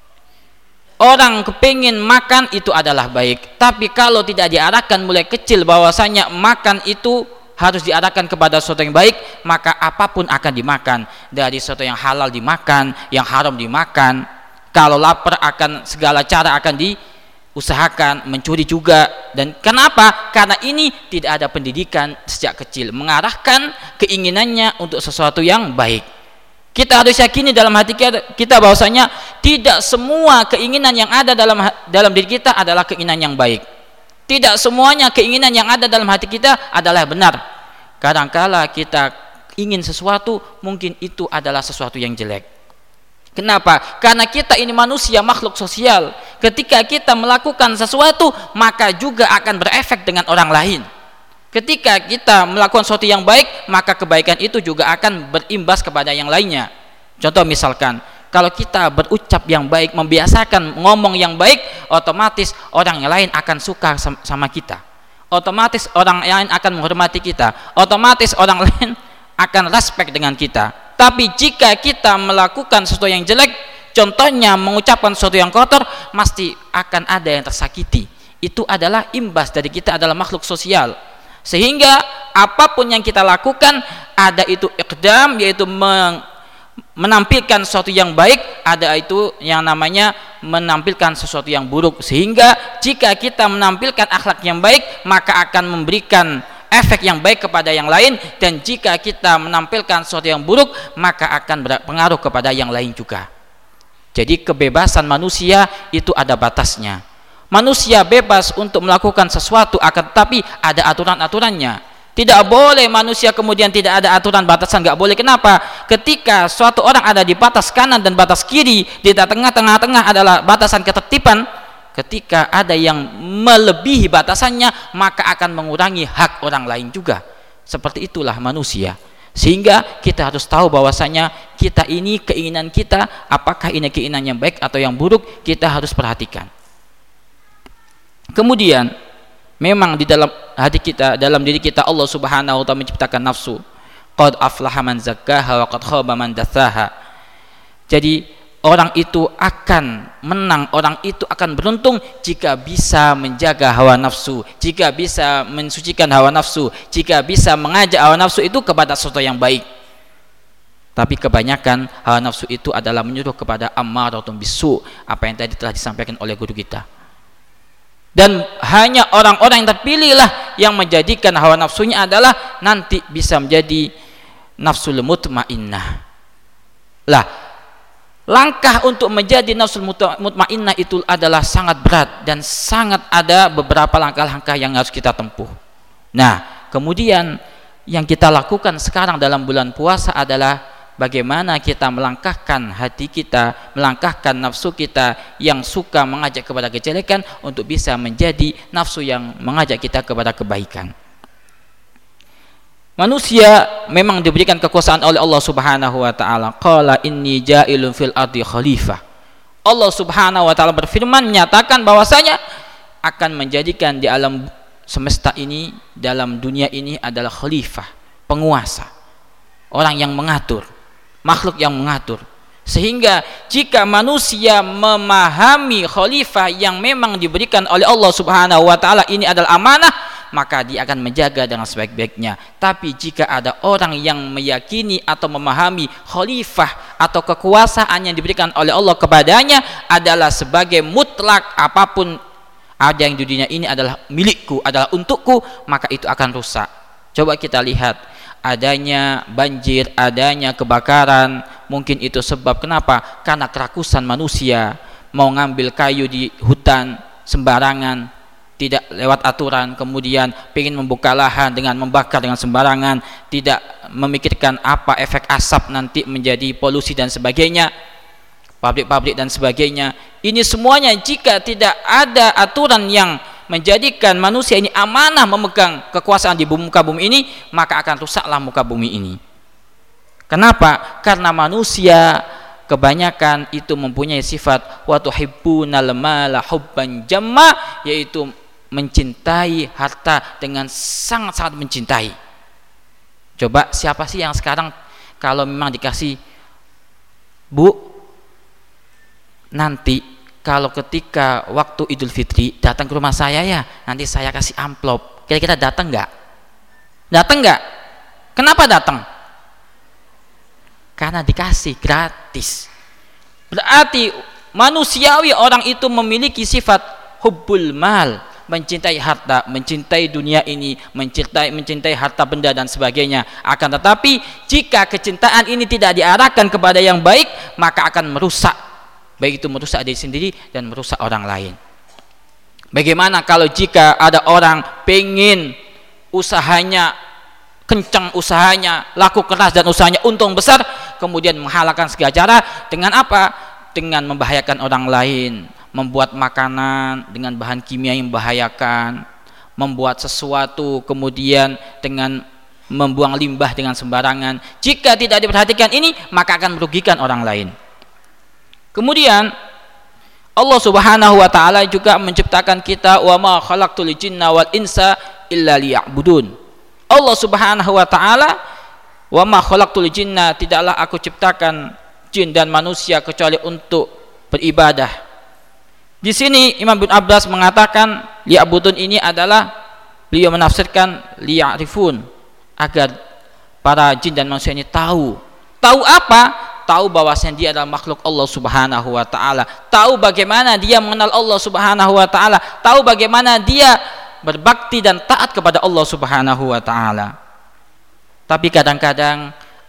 Orang kepingin makan itu adalah baik, tapi kalau tidak diarahkan mulai kecil bahwasanya makan itu harus diarahkan kepada sesuatu yang baik, maka apapun akan dimakan. Dari sesuatu yang halal dimakan, yang haram dimakan. Kalau lapar akan segala cara akan di usahakan, mencuri juga. Dan kenapa? Karena ini tidak ada pendidikan sejak kecil mengarahkan keinginannya untuk sesuatu yang baik. Kita harus yakini dalam hati kita bahwasanya tidak semua keinginan yang ada dalam dalam diri kita adalah keinginan yang baik. Tidak semuanya keinginan yang ada dalam hati kita adalah benar. Kadangkala kita ingin sesuatu mungkin itu adalah sesuatu yang jelek. Kenapa? Karena kita ini manusia, makhluk sosial. Ketika kita melakukan sesuatu, maka juga akan berefek dengan orang lain. Ketika kita melakukan sesuatu yang baik, maka kebaikan itu juga akan berimbas kepada yang lainnya. Contoh misalkan, kalau kita berucap yang baik, membiasakan ngomong yang baik, otomatis orang yang lain akan suka sama kita. Otomatis orang lain akan menghormati kita. Otomatis orang lain akan respect dengan kita. Tapi jika kita melakukan sesuatu yang jelek, contohnya mengucapkan sesuatu yang kotor, pasti akan ada yang tersakiti. Itu adalah imbas dari kita adalah makhluk sosial. Sehingga apapun yang kita lakukan, ada itu iqdam, yaitu menampilkan sesuatu yang baik, ada itu yang namanya menampilkan sesuatu yang buruk. Sehingga jika kita menampilkan akhlak yang baik, maka akan memberikan efek yang baik kepada yang lain, dan jika kita menampilkan sesuatu yang buruk maka akan berpengaruh kepada yang lain juga. Jadi kebebasan manusia itu ada batasnya. Manusia bebas untuk melakukan sesuatu, akan tetapi ada aturan-aturannya. Tidak boleh manusia kemudian tidak ada aturan batasan, nggak boleh. Kenapa? Ketika suatu orang ada di batas kanan dan batas kiri, di tengah-tengah adalah batasan ketertiban, ketika ada yang melebihi batasannya, maka akan mengurangi hak orang lain juga. Seperti itulah manusia. Sehingga kita harus tahu bahwasanya kita ini, keinginan kita, apakah ini keinginan yang baik atau yang buruk, kita harus perhatikan. Kemudian memang di dalam hati kita, dalam diri kita, Allah Subhanahu wa taala menciptakan nafsu. Qad aflaha man zakkaha wa qad khaba man dassaha. Jadi orang itu akan menang, orang itu akan beruntung jika bisa menjaga hawa nafsu, jika bisa mensucikan hawa nafsu, jika bisa mengajak hawa nafsu itu kepada sesuatu yang baik. Tapi kebanyakan hawa nafsu itu adalah menyuruh kepada ammaratun bisu, apa yang tadi telah disampaikan oleh guru kita. Dan hanya orang-orang yang terpilihlah yang menjadikan hawa nafsunya adalah nanti bisa menjadi nafsul mutmainnah. Lah, langkah untuk menjadi nafsul mutmainnah itu adalah sangat berat dan sangat ada beberapa langkah-langkah yang harus kita tempuh. Nah, kemudian yang kita lakukan sekarang dalam bulan puasa adalah bagaimana kita melangkahkan hati kita, melangkahkan nafsu kita yang suka mengajak kepada kejelekan untuk bisa menjadi nafsu yang mengajak kita kepada kebaikan. Manusia memang diberikan kekuasaan oleh Allah Subhanahu wa taala. Qala inni ja'ilun fil ardi khalifah. Allah Subhanahu wa taala berfirman menyatakan bahwasanya akan menjadikan di alam semesta ini, dalam dunia ini adalah khalifah, penguasa, orang yang mengatur, makhluk yang mengatur. Sehingga jika manusia memahami khalifah yang memang diberikan oleh Allah Subhanahu wa taala ini adalah amanah, maka dia akan menjaga dengan sebaik-baiknya. Tapi jika ada orang yang meyakini atau memahami khalifah atau kekuasaan yang diberikan oleh Allah kepadanya adalah sebagai mutlak, apapun ada yang di dunia ini adalah milikku, adalah untukku, maka itu akan rusak. Coba kita lihat, adanya banjir, adanya kebakaran, mungkin itu sebab kenapa? Karena kerakusan manusia, mau ngambil kayu di hutan sembarangan, tidak lewat aturan, kemudian ingin membuka lahan dengan membakar dengan sembarangan, tidak memikirkan apa efek asap nanti menjadi polusi dan sebagainya, pabrik-pabrik dan sebagainya. Ini semuanya jika tidak ada aturan yang menjadikan manusia ini amanah memegang kekuasaan di muka bumi ini, maka akan rusaklah muka bumi ini. Kenapa? Karena manusia kebanyakan itu mempunyai sifat wa tuhibbunal mala hubban jamma, yaitu mencintai harta dengan sangat-sangat mencintai. Coba siapa sih yang sekarang kalau memang dikasih, Bu, nanti kalau ketika waktu Idul Fitri datang ke rumah saya ya, nanti saya kasih amplop, kira-kira datang nggak? Datang nggak? Kenapa datang? Karena dikasih gratis. Berarti manusiawi orang itu memiliki sifat hubbul mal, mencintai harta, mencintai dunia ini, mencintai mencintai harta benda dan sebagainya. Akan tetapi jika kecintaan ini tidak diarahkan kepada yang baik, maka akan merusak, baik itu merusak diri sendiri dan merusak orang lain. Bagaimana kalau jika ada orang pengen usahanya kencang, usahanya laku keras dan usahanya untung besar, kemudian menghalalkan segala cara dengan apa? Dengan membahayakan orang lain, membuat makanan dengan bahan kimia yang membahayakan, membuat sesuatu kemudian dengan membuang limbah dengan sembarangan. Jika tidak diperhatikan ini, maka akan merugikan orang lain. Kemudian Allah Subhanahu wa taala juga menciptakan kita, wa ma khalaqtul jinna wal insa illa liya'budun. Allah Subhanahu wa taala, wa ma khalaqtul jinna, tidaklah aku ciptakan jin dan manusia kecuali untuk beribadah. Di sini Imam bin Abbas mengatakan liya'budun ini adalah, beliau menafsirkan liya'rifun, agar para jin dan manusia ini tahu. Tahu apa? Tahu bahwasanya dia adalah makhluk Allah Subhanahu wa taala, tahu bagaimana dia mengenal Allah Subhanahu wa taala, tahu bagaimana dia berbakti dan taat kepada Allah Subhanahu wa taala. Tapi kadang-kadang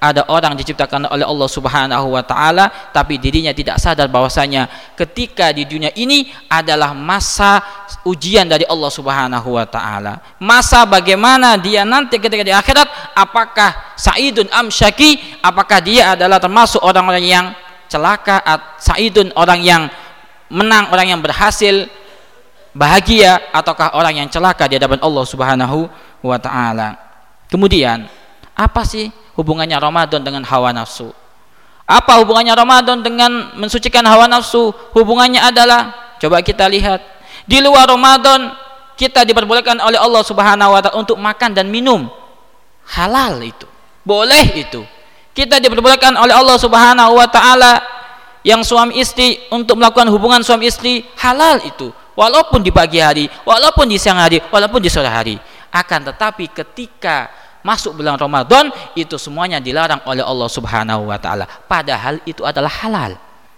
ada orang diciptakan oleh Allah Subhanahu wa taala tapi dirinya tidak sadar bahwasanya ketika di dunia ini adalah masa ujian dari Allah Subhanahu wa taala. Masa bagaimana dia nanti ketika di akhirat, apakah sa'idun am syaqi, apakah dia adalah termasuk orang-orang yang celaka, sa'idun orang yang menang, orang yang berhasil, bahagia, ataukah orang yang celaka di hadapan Allah Subhanahu wa taala. Kemudian, apa sih hubungannya Ramadan dengan hawa nafsu? Apa hubungannya Ramadan dengan mensucikan hawa nafsu? Hubungannya adalah, coba kita lihat, di luar Ramadan kita diperbolehkan oleh Allah Subhanahu wa taala untuk makan dan minum. Halal itu, boleh itu. Kita diperbolehkan oleh Allah Subhanahu wa taala yang suami istri untuk melakukan hubungan suami istri, halal itu. Walaupun di pagi hari, walaupun di siang hari, walaupun di sore hari. Akan tetapi ketika masuk bulan Ramadan, itu semuanya dilarang oleh Allah Subhanahu wa taala, padahal itu adalah halal.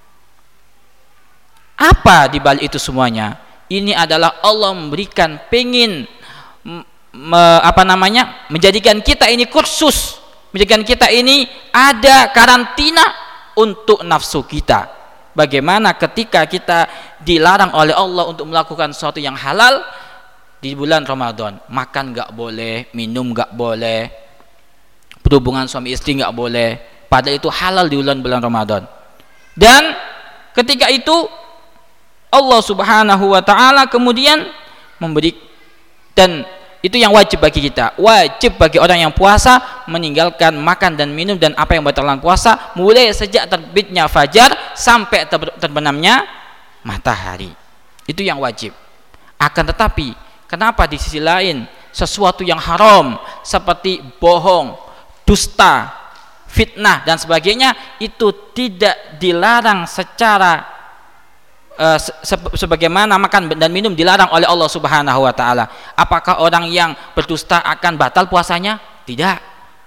Apa di balik itu semuanya? Ini adalah Allah memberikan, pengin me, apa namanya menjadikan kita ini kursus, menjadikan kita ini ada karantina untuk nafsu kita. Bagaimana ketika kita dilarang oleh Allah untuk melakukan sesuatu yang halal di bulan Ramadan, makan nggak boleh, minum nggak boleh, berhubungan suami istri nggak boleh, padahal itu halal di bulan bulan Ramadan. Dan ketika itu Allah Subhanahu wa taala kemudian memberi, dan itu yang wajib bagi kita, wajib bagi orang yang puasa meninggalkan makan dan minum dan apa yang batalkan puasa mulai sejak terbitnya fajar sampai terbenamnya matahari. Itu yang wajib. Akan tetapi kenapa di sisi lain sesuatu yang haram seperti bohong, dusta, fitnah dan sebagainya itu tidak dilarang secara uh, se sebagaimana makan dan minum dilarang oleh Allah Subhanahu wa taala? Apakah orang yang berdusta akan batal puasanya? Tidak.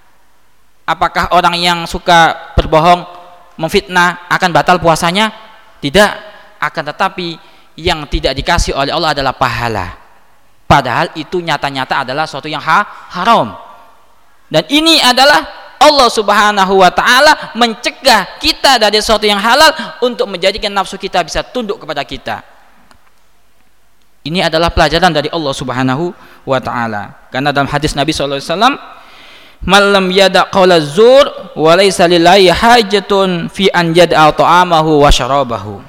Apakah orang yang suka berbohong, memfitnah akan batal puasanya? Tidak. Akan tetapi yang tidak dikasih oleh Allah adalah pahala. Padahal itu nyata-nyata adalah sesuatu yang ha haram. Dan ini adalah Allah Subhanahu wa taala mencegah kita dari sesuatu yang halal untuk menjadikan nafsu kita bisa tunduk kepada kita. Ini adalah pelajaran dari Allah Subhanahu wa taala. Karena dalam hadis Nabi sallallahu alaihi wasallam, "Man lam yada' qaula zur wa laysa lillahi hajatun fi an yad'a ta'amahu wa syarabahu."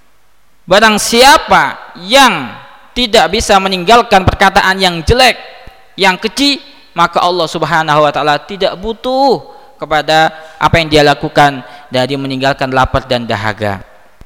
Barang siapa yang tidak bisa meninggalkan perkataan yang jelek, yang keji, maka Allah Subhanahu wa taala tidak butuh kepada apa yang dia lakukan dari meninggalkan lapar dan dahaga.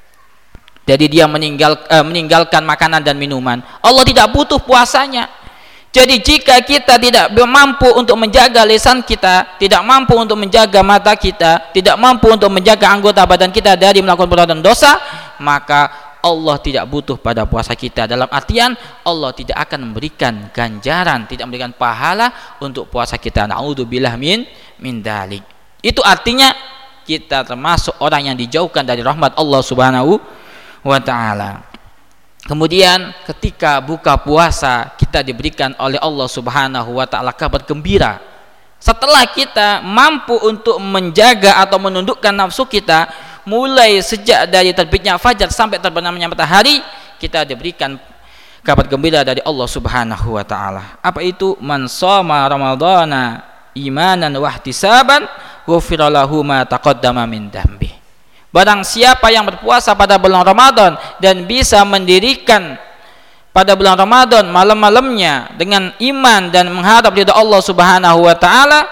Jadi dia meninggal, eh, meninggalkan makanan dan minuman. Allah tidak butuh puasanya. Jadi jika kita tidak mampu untuk menjaga lisan kita, tidak mampu untuk menjaga mata kita, tidak mampu untuk menjaga anggota badan kita dari melakukan perbuatan dosa, maka Allah tidak butuh pada puasa kita. Dalam artian Allah tidak akan memberikan ganjaran, tidak memberikan pahala untuk puasa kita. Na'udzubillah min min dalik. Itu artinya kita termasuk orang yang dijauhkan dari rahmat Allah Subhanahu wa taala. Kemudian ketika buka puasa kita diberikan oleh Allah Subhanahu wa taala kabar gembira. Setelah kita mampu untuk menjaga atau menundukkan nafsu kita mulai sejak dari terbitnya fajar sampai terbenamnya matahari, kita diberikan kabar gembira dari Allah Subhanahu wa taala. Apa itu? Man shoma ramadhana imanan wa ihtisaban ghufira lahu ma taqaddama min dambi. Barang siapa yang berpuasa pada bulan Ramadan dan bisa mendirikan pada bulan Ramadan malam-malamnya dengan iman dan mengharap ridha Allah Subhanahu wa taala,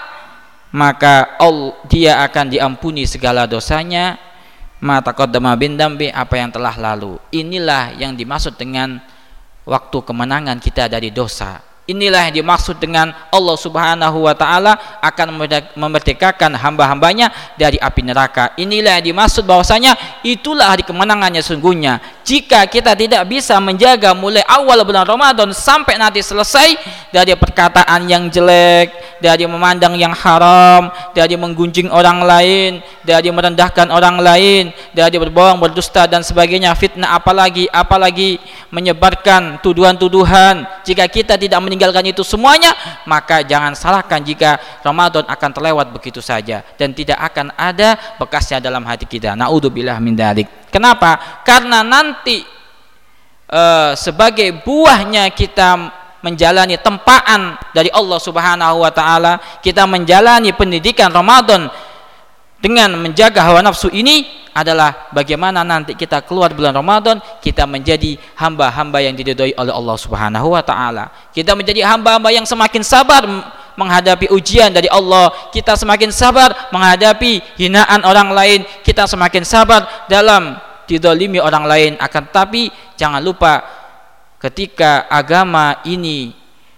maka Allah, dia akan diampuni segala dosanya, ma taqaddama bin dambi, apa yang telah lalu. Inilah yang dimaksud dengan waktu kemenangan kita dari dosa. Inilah yang dimaksud dengan Allah Subhanahu wa taala akan memerdekakan hamba-hambanya dari api neraka. Inilah yang dimaksud bahwasanya itulah hari kemenangannya sesungguhnya. Jika kita tidak bisa menjaga mulai awal bulan Ramadan sampai nanti selesai dari perkataan yang jelek, dari memandang yang haram, dari menggunjing orang lain, dari merendahkan orang lain, dari berbohong, berdusta dan sebagainya, fitnah, apalagi apalagi menyebarkan tuduhan-tuduhan. Jika kita tidak meninggalkan itu semuanya, maka jangan salahkan jika Ramadan akan terlewat begitu saja dan tidak akan ada bekasnya dalam hati kita. Naudzubillah min dzalik. Kenapa? Karena nanti Uh, sebagai buahnya kita menjalani tempaan dari Allah Subhanahu wa taala, kita menjalani pendidikan Ramadan dengan menjaga hawa nafsu ini adalah bagaimana nanti kita keluar bulan Ramadan kita menjadi hamba-hamba yang diridhoi oleh Allah Subhanahu wa taala. Kita menjadi hamba-hamba yang semakin sabar menghadapi ujian dari Allah, kita semakin sabar menghadapi hinaan orang lain, kita semakin sabar dalam didolimi orang lain. Akan tetapi jangan lupa ketika agama ini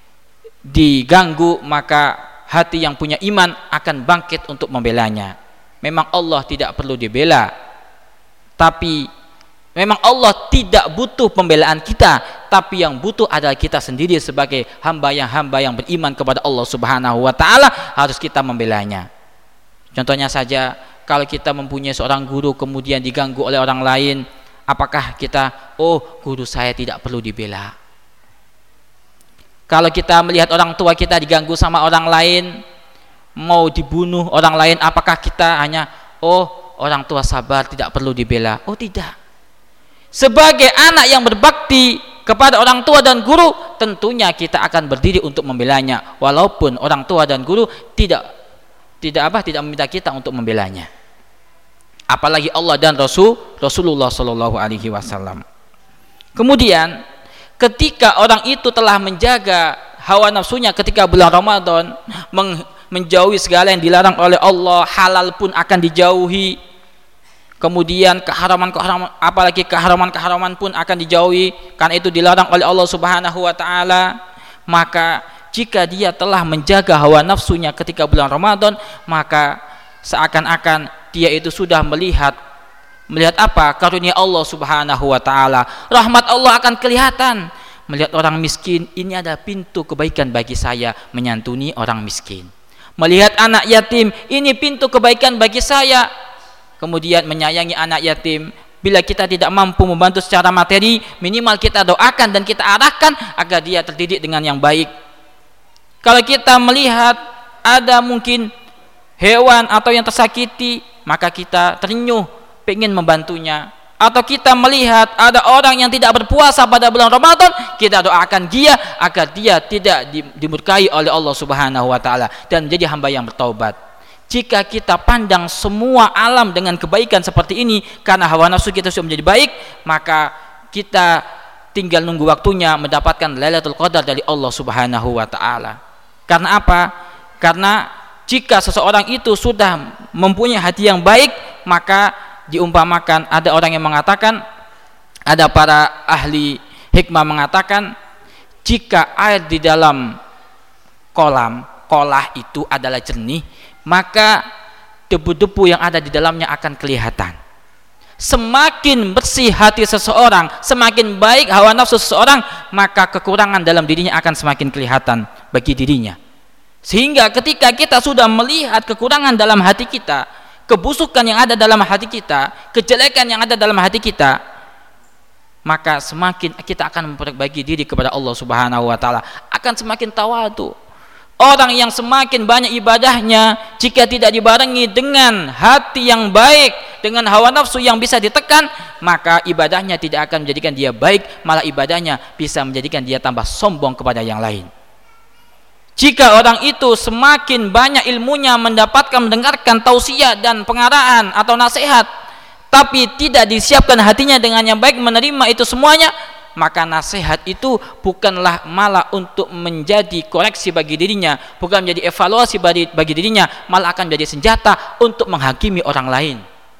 diganggu, maka hati yang punya iman akan bangkit untuk membelanya. Memang Allah tidak perlu dibela, tapi memang Allah tidak butuh pembelaan kita, tapi yang butuh adalah kita sendiri sebagai hamba yang hamba yang beriman kepada Allah Subhanahu wa taala, harus kita membelanya. Contohnya saja, kalau kita mempunyai seorang guru kemudian diganggu oleh orang lain, apakah kita, oh guru saya tidak perlu dibela? Kalau kita melihat orang tua kita diganggu sama orang lain, mau dibunuh orang lain, apakah kita hanya, oh orang tua sabar tidak perlu dibela? Oh tidak. Sebagai anak yang berbakti kepada orang tua dan guru, tentunya kita akan berdiri untuk membelanya, walaupun orang tua dan guru tidak tidak apa tidak meminta kita untuk membelanya. Apalagi Allah dan Rasul Rasulullah Shallallahu Alaihi Wasallam. Kemudian ketika orang itu telah menjaga hawa nafsunya ketika bulan Ramadan, menjauhi segala yang dilarang oleh Allah, halal pun akan dijauhi, kemudian keharaman-keharaman, apalagi keharaman-keharaman pun akan dijauhi karena itu dilarang oleh Allah Subhanahu wa taala, maka jika dia telah menjaga hawa nafsunya ketika bulan Ramadan, maka seakan-akan dia itu sudah melihat melihat apa? Karunia Allah Subhanahu wa taala. Rahmat Allah akan kelihatan. Melihat orang miskin, ini ada pintu kebaikan bagi saya menyantuni orang miskin. Melihat anak yatim, ini pintu kebaikan bagi saya. Kemudian menyayangi anak yatim. Bila kita tidak mampu membantu secara materi, minimal kita doakan dan kita arahkan agar dia terdidik dengan yang baik. Kalau kita melihat ada mungkin hewan atau yang tersakiti, maka kita terenyuh pengen membantunya. Atau kita melihat ada orang yang tidak berpuasa pada bulan Ramadan, kita doakan dia agar dia tidak dimurkai oleh Allah Subhanahu wa taala dan menjadi hamba yang bertaubat. Jika kita pandang semua alam dengan kebaikan seperti ini karena hawa nafsu kita sudah menjadi baik, maka kita tinggal nunggu waktunya mendapatkan Lailatul Qadar dari Allah Subhanahu wa taala. Karena apa? Karena jika seseorang itu sudah mempunyai hati yang baik, maka diumpamakan ada orang yang mengatakan, ada para ahli hikmah mengatakan, jika air di dalam kolam kolah itu adalah jernih, maka debu-debu yang ada di dalamnya akan kelihatan. Semakin bersih hati seseorang, semakin baik hawa nafsu seseorang, maka kekurangan dalam dirinya akan semakin kelihatan bagi dirinya. Sehingga ketika kita sudah melihat kekurangan dalam hati kita, kebusukan yang ada dalam hati kita, kejelekan yang ada dalam hati kita, maka semakin kita akan memperbaiki diri kepada Allah Subhanahu wa taala, akan semakin tawadu. Orang yang semakin banyak ibadahnya, jika tidak dibarengi dengan hati yang baik, dengan hawa nafsu yang bisa ditekan, maka ibadahnya tidak akan menjadikan dia baik, malah ibadahnya bisa menjadikan dia tambah sombong kepada yang lain. Jika orang itu semakin banyak ilmunya, mendapatkan mendengarkan tausiah dan pengarahan atau nasihat, tapi tidak disiapkan hatinya dengan yang baik menerima itu semuanya, maka nasihat itu bukanlah malah untuk menjadi koreksi bagi dirinya, bukan menjadi evaluasi bagi, bagi dirinya, malah akan menjadi senjata untuk menghakimi orang lain.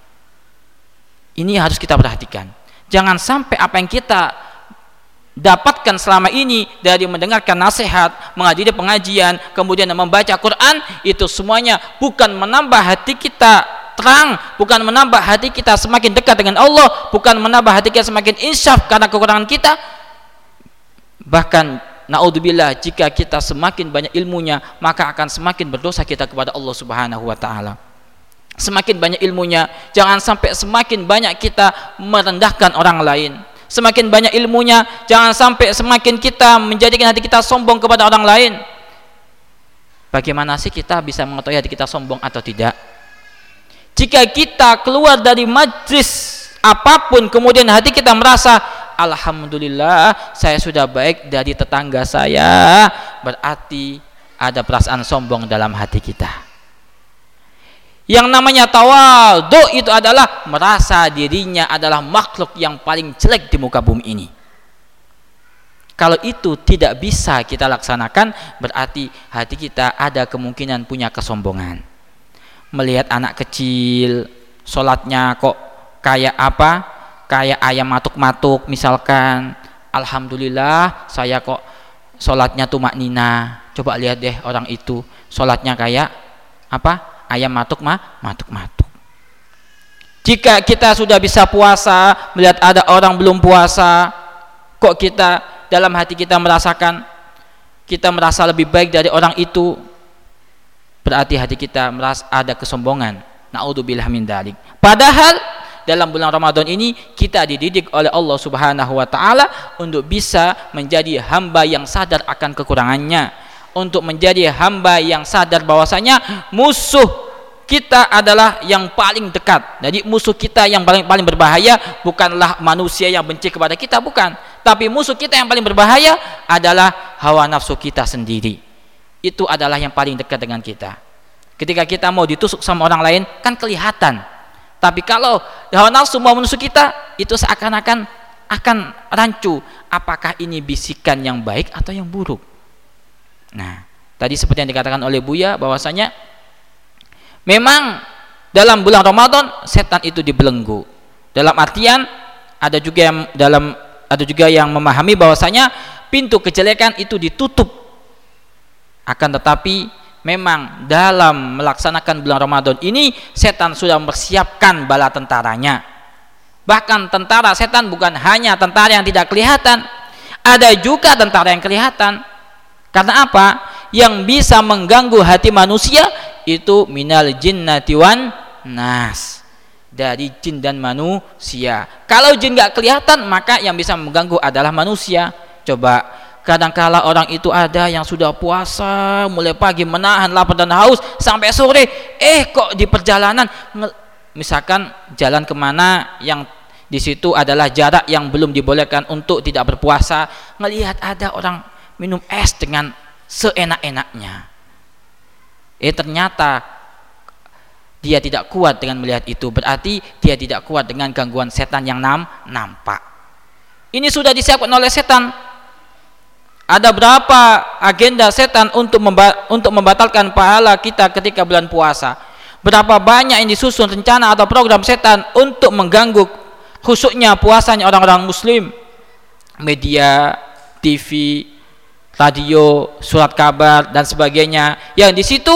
Ini harus kita perhatikan. Jangan sampai apa yang kita dapatkan selama ini dari mendengarkan nasihat, menghadiri pengajian, kemudian membaca Quran, itu semuanya bukan menambah hati kita terang, bukan menambah hati kita semakin dekat dengan Allah, bukan menambah hati kita semakin insyaf karena kekurangan kita, bahkan naudzubillah, jika kita semakin banyak ilmunya, maka akan semakin berdosa kita kepada Allah Subhanahu wa taala. Semakin banyak ilmunya, jangan sampai semakin banyak kita merendahkan orang lain. Semakin banyak ilmunya, jangan sampai semakin kita menjadikan hati kita sombong kepada orang lain. Bagaimana sih kita bisa mengetahui hati kita sombong atau tidak? Jika kita keluar dari majlis apapun, kemudian hati kita merasa, alhamdulillah saya sudah baik dari tetangga saya, berarti ada perasaan sombong dalam hati kita. Yang namanya tawadhu itu adalah merasa dirinya adalah makhluk yang paling jelek di muka bumi ini. Kalau itu tidak bisa kita laksanakan, berarti hati kita ada kemungkinan punya kesombongan. Melihat anak kecil sholatnya kok kayak apa, kayak ayam matuk-matuk misalkan, alhamdulillah saya kok sholatnya tumak nina. Coba lihat deh orang itu sholatnya kayak apa, ayam matuk mah matuk-matuk. Jika kita sudah bisa puasa, melihat ada orang belum puasa, kok kita dalam hati kita merasakan kita merasa lebih baik dari orang itu, berarti hati kita merasa ada kesombongan. Naudzubillah min dzalik. Padahal dalam bulan Ramadan ini kita dididik oleh Allah Subhanahu wa taala untuk bisa menjadi hamba yang sadar akan kekurangannya, untuk menjadi hamba yang sadar bahwasanya musuh kita adalah yang paling dekat. Jadi musuh kita yang paling paling berbahaya bukanlah manusia yang benci kepada kita, bukan, tapi musuh kita yang paling berbahaya adalah hawa nafsu kita sendiri. Itu adalah yang paling dekat dengan kita. Ketika kita mau ditusuk sama orang lain kan kelihatan, tapi kalau hawa nafsu mau menusuk kita, itu seakan-akan akan rancu. Apakah ini bisikan yang baik atau yang buruk? Nah, tadi seperti yang dikatakan oleh Buya, bahwasanya memang dalam bulan Ramadan setan itu dibelenggu. Dalam artian ada juga yang dalam ada juga yang memahami bahwasanya pintu kejelekan itu ditutup. Akan tetapi memang dalam melaksanakan bulan Ramadan ini setan sudah mempersiapkan bala tentaranya. Bahkan tentara setan bukan hanya tentara yang tidak kelihatan, ada juga tentara yang kelihatan. Karena apa? Yang bisa mengganggu hati manusia itu minal jinnati wan nas, dari jin dan manusia. Kalau jin gak kelihatan, maka yang bisa mengganggu adalah manusia. Coba, kadangkala orang itu ada yang sudah puasa mulai pagi menahan lapar dan haus sampai sore, eh kok di perjalanan, misalkan jalan kemana yang di situ adalah jarak yang belum dibolehkan untuk tidak berpuasa, ngelihat ada orang minum es dengan seenak-enaknya, eh ternyata dia tidak kuat dengan melihat itu, berarti dia tidak kuat dengan gangguan setan yang nam, nampak. Ini sudah disiapkan oleh setan. Ada berapa agenda setan untuk memba untuk membatalkan pahala kita ketika bulan puasa? Berapa banyak yang disusun rencana atau program setan untuk mengganggu khususnya puasanya orang-orang muslim? Media, T V, radio, surat kabar dan sebagainya, yang di situ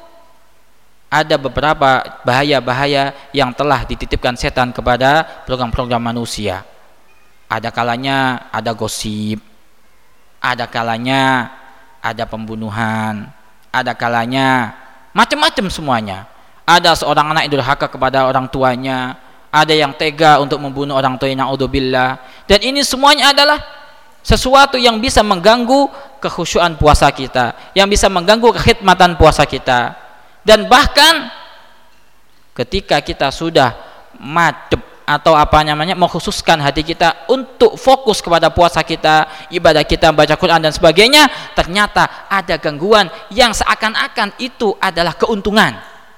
ada beberapa bahaya-bahaya yang telah dititipkan setan kepada program-program manusia. Ada kalanya ada gosip, ada kalanya ada pembunuhan, ada kalanya macam-macam semuanya. Ada seorang anak yang durhaka kepada orang tuanya, ada yang tega untuk membunuh orang tuanya, naudzubillah. Dan ini semuanya adalah sesuatu yang bisa mengganggu kekhusyuan puasa kita, yang bisa mengganggu kekhidmatan puasa kita. Dan bahkan ketika kita sudah madep atau apa namanya mengkhususkan hati kita untuk fokus kepada puasa kita, ibadah kita, baca Quran dan sebagainya, ternyata ada gangguan yang seakan-akan itu adalah keuntungan,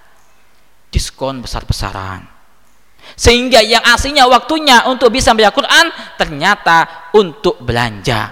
diskon besar-besaran, sehingga yang aslinya waktunya untuk bisa baca Quran ternyata untuk belanja.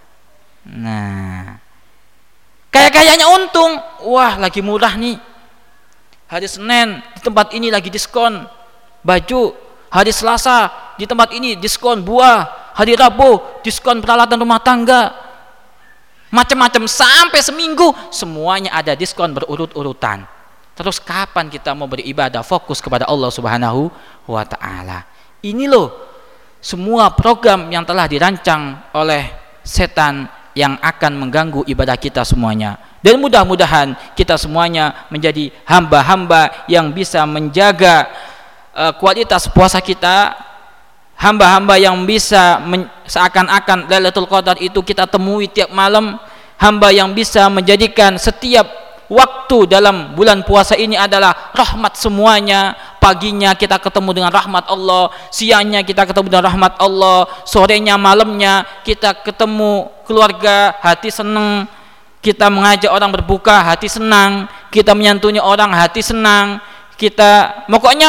Nah, kayak-kayaknya untung, wah lagi murah nih, hari Senin di tempat ini lagi diskon baju, hari Selasa di tempat ini diskon buah, hari Rabu diskon peralatan rumah tangga, macam-macam sampai seminggu semuanya ada diskon berurut-urutan. Terus kapan kita mau beribadah fokus kepada Allah Subhanahu wa ta'ala? Ini loh semua program yang telah dirancang oleh setan yang akan mengganggu ibadah kita semuanya. Dan mudah-mudahan kita semuanya menjadi hamba-hamba yang bisa menjaga uh, kualitas puasa kita, hamba-hamba yang bisa seakan-akan Lailatul Qadar itu kita temui tiap malam, hamba yang bisa menjadikan setiap waktu dalam bulan puasa ini adalah rahmat semuanya. Paginya kita ketemu dengan rahmat Allah, siangnya kita ketemu dengan rahmat Allah, sorenya malamnya kita ketemu keluarga, hati senang, kita mengajak orang berbuka, hati senang, kita menyantuni orang, hati senang, kita pokoknya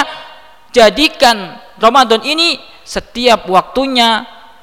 jadikan Ramadan ini setiap waktunya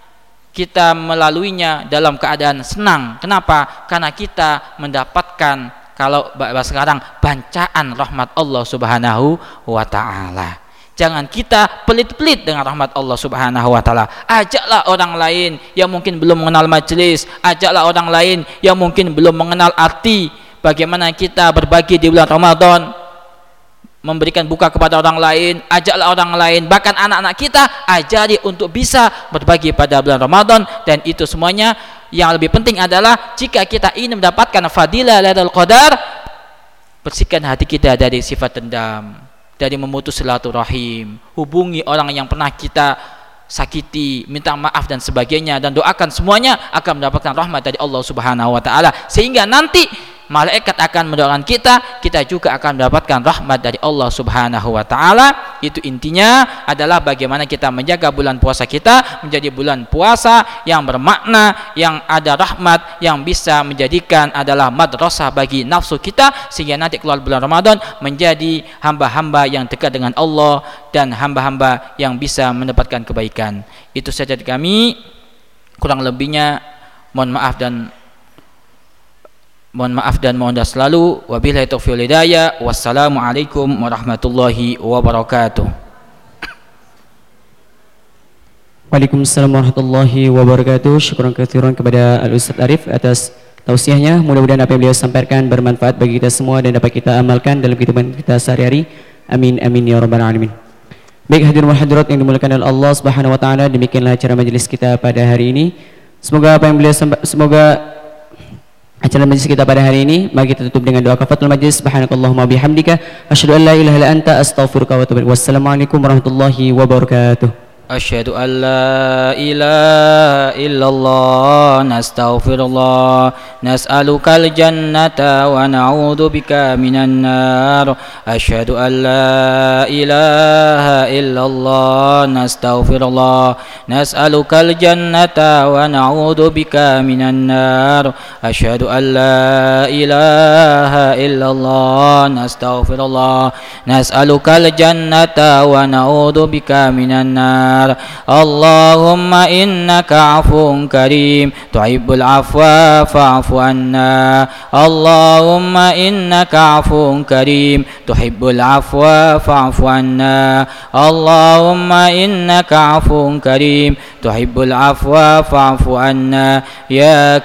kita melaluinya dalam keadaan senang. Kenapa? Karena kita mendapatkan, kalau bahasa sekarang, bancaan rahmat Allah Subhanahu wa taala. Jangan kita pelit-pelit dengan rahmat Allah Subhanahu wa taala. Ajaklah orang lain yang mungkin belum mengenal majelis, ajaklah orang lain yang mungkin belum mengenal arti bagaimana kita berbagi di bulan Ramadan, memberikan buka kepada orang lain, ajaklah orang lain, bahkan anak-anak kita ajari untuk bisa berbagi pada bulan Ramadan. Dan itu semuanya yang lebih penting adalah jika kita ingin mendapatkan fadilah Lailatul Qadar, bersihkan hati kita dari sifat dendam, dari memutus silaturahim, hubungi orang yang pernah kita sakiti, minta maaf dan sebagainya, dan doakan semuanya akan mendapatkan rahmat dari Allah Subhanahu wa taala, sehingga nanti malaikat akan mendoakan kita, kita juga akan mendapatkan rahmat dari Allah Subhanahu wa taala. Itu intinya adalah bagaimana kita menjaga bulan puasa kita menjadi bulan puasa yang bermakna, yang ada rahmat, yang bisa menjadikan adalah madrasah bagi nafsu kita, sehingga nanti keluar bulan Ramadan menjadi hamba-hamba yang dekat dengan Allah dan hamba-hamba yang bisa mendapatkan kebaikan. Itu saja dari kami, kurang lebihnya mohon maaf dan Mohon maaf dan mohon doa selalu. Wabillahi taufiq wal hidayah. Wassalamualaikum warahmatullahi wabarakatuh. Waalaikumsalam warahmatullahi wabarakatuh. Syukran katsiran kepada Al-Ustaz Arif atas tausiahnya. Mudah-mudahan apa yang beliau sampaikan bermanfaat bagi kita semua dan dapat kita amalkan dalam kehidupan kita sehari-hari. Amin amin ya rabbal alamin. Baik hadirin hadirat yang dimuliakan oleh Allah Subhanahu wa taala, demikianlah acara majelis kita pada hari ini. Semoga apa yang beliau semoga acara majlis kita pada hari ini, mari kita tutup dengan doa kafaratul majlis. Subhanakallahumma bihamdika asyhadu an la ilaha illa anta astaghfiruka wa atubu ilaik. Wassalamualaikum warahmatullahi wabarakatuh. Asyhadu an la ilaha illallah nastaghfirullah nas'alukal jannata wa na'udzu bika minan nar. Asyhadu an la ilaha illallah nastaghfirullah nas'alukal jannata wa na'udzu bika minan nar. Asyhadu an la ilaha illallah nastaghfirullah nas'alukal jannata wa na'udzu bika minan nar. Allahumma innaka afuwun karim tuhibbul afwa fa'fu anna. Allahumma innaka afuwun karim tuhibbul afwa fa'fu anna. Allahumma innaka afuwun karim tuhibbul afwa fa'fu anna ya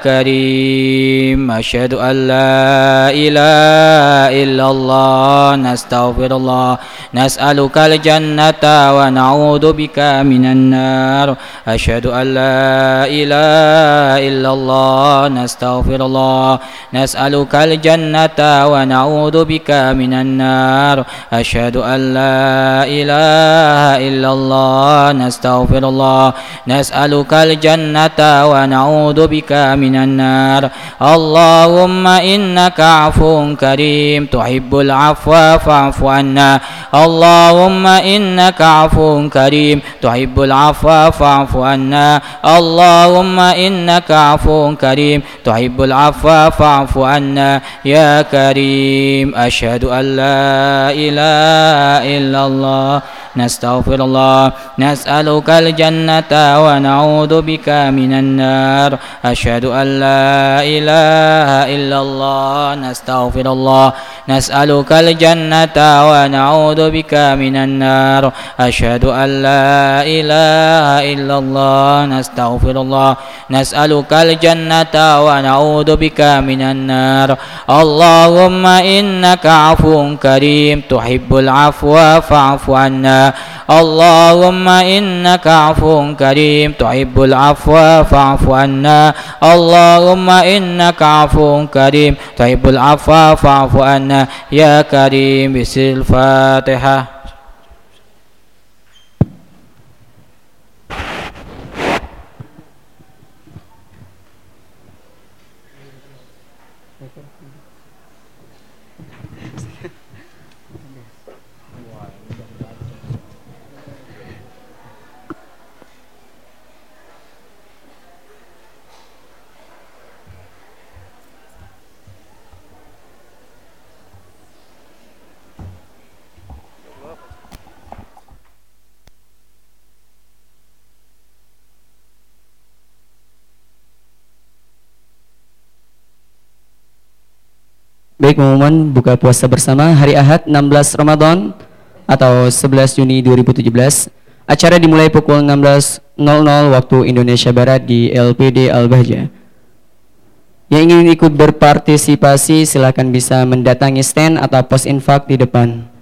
karim. Asyhadu an la ilaha illallah nastaghfirullah nas'alukal jannata wa na'udzu bika minan nar. Asyhadu an la ilaha illallah nastaghfirullah nas'alukal jannata wa na'udzu bika minan nar. Asyhadu an la ilaha illallah nastaghfirullah nas'alukal jannata wa na'udzu bika minan nar. Allahumma innaka afuwun karim tuhibbul afwa fa'fu anna. Allahumma innaka afuwun karim tuhibbul afwa fa'fu anna. Allahumma innaka afuwun karim tuhibbul afwa fa'fu anna ya karim. Asyhadu an la ilaha illallah nastaghfirullah nas'alukal jannata wa na'udzu bika minan nar. Asyhadu an la ilaha illallah nastaghfirullah nas'alukal jannata wa na'udzu bika minan nar. Asyhadu an la ilaha illallah nastaghfirullah nas'alukal jannata wa na'udzu bika minan nar. Allahumma innaka afuwun karim tuhibbul afwa fa'fu anna. اللهم إنك عفو كريم تحب العفو فاعف عنا اللهم إنك عفو كريم تحب العفو فاعف عنا يا كريم. بسم الفاتحة. Baik, pengumuman buka puasa bersama hari Ahad enam belas Ramadan atau sebelas Juni dua ribu tujuh belas. Acara dimulai pukul enam belas nol nol waktu Indonesia Barat di L P D Al-Bahjah. Yang ingin ikut berpartisipasi silakan bisa mendatangi stand atau pos infak di depan.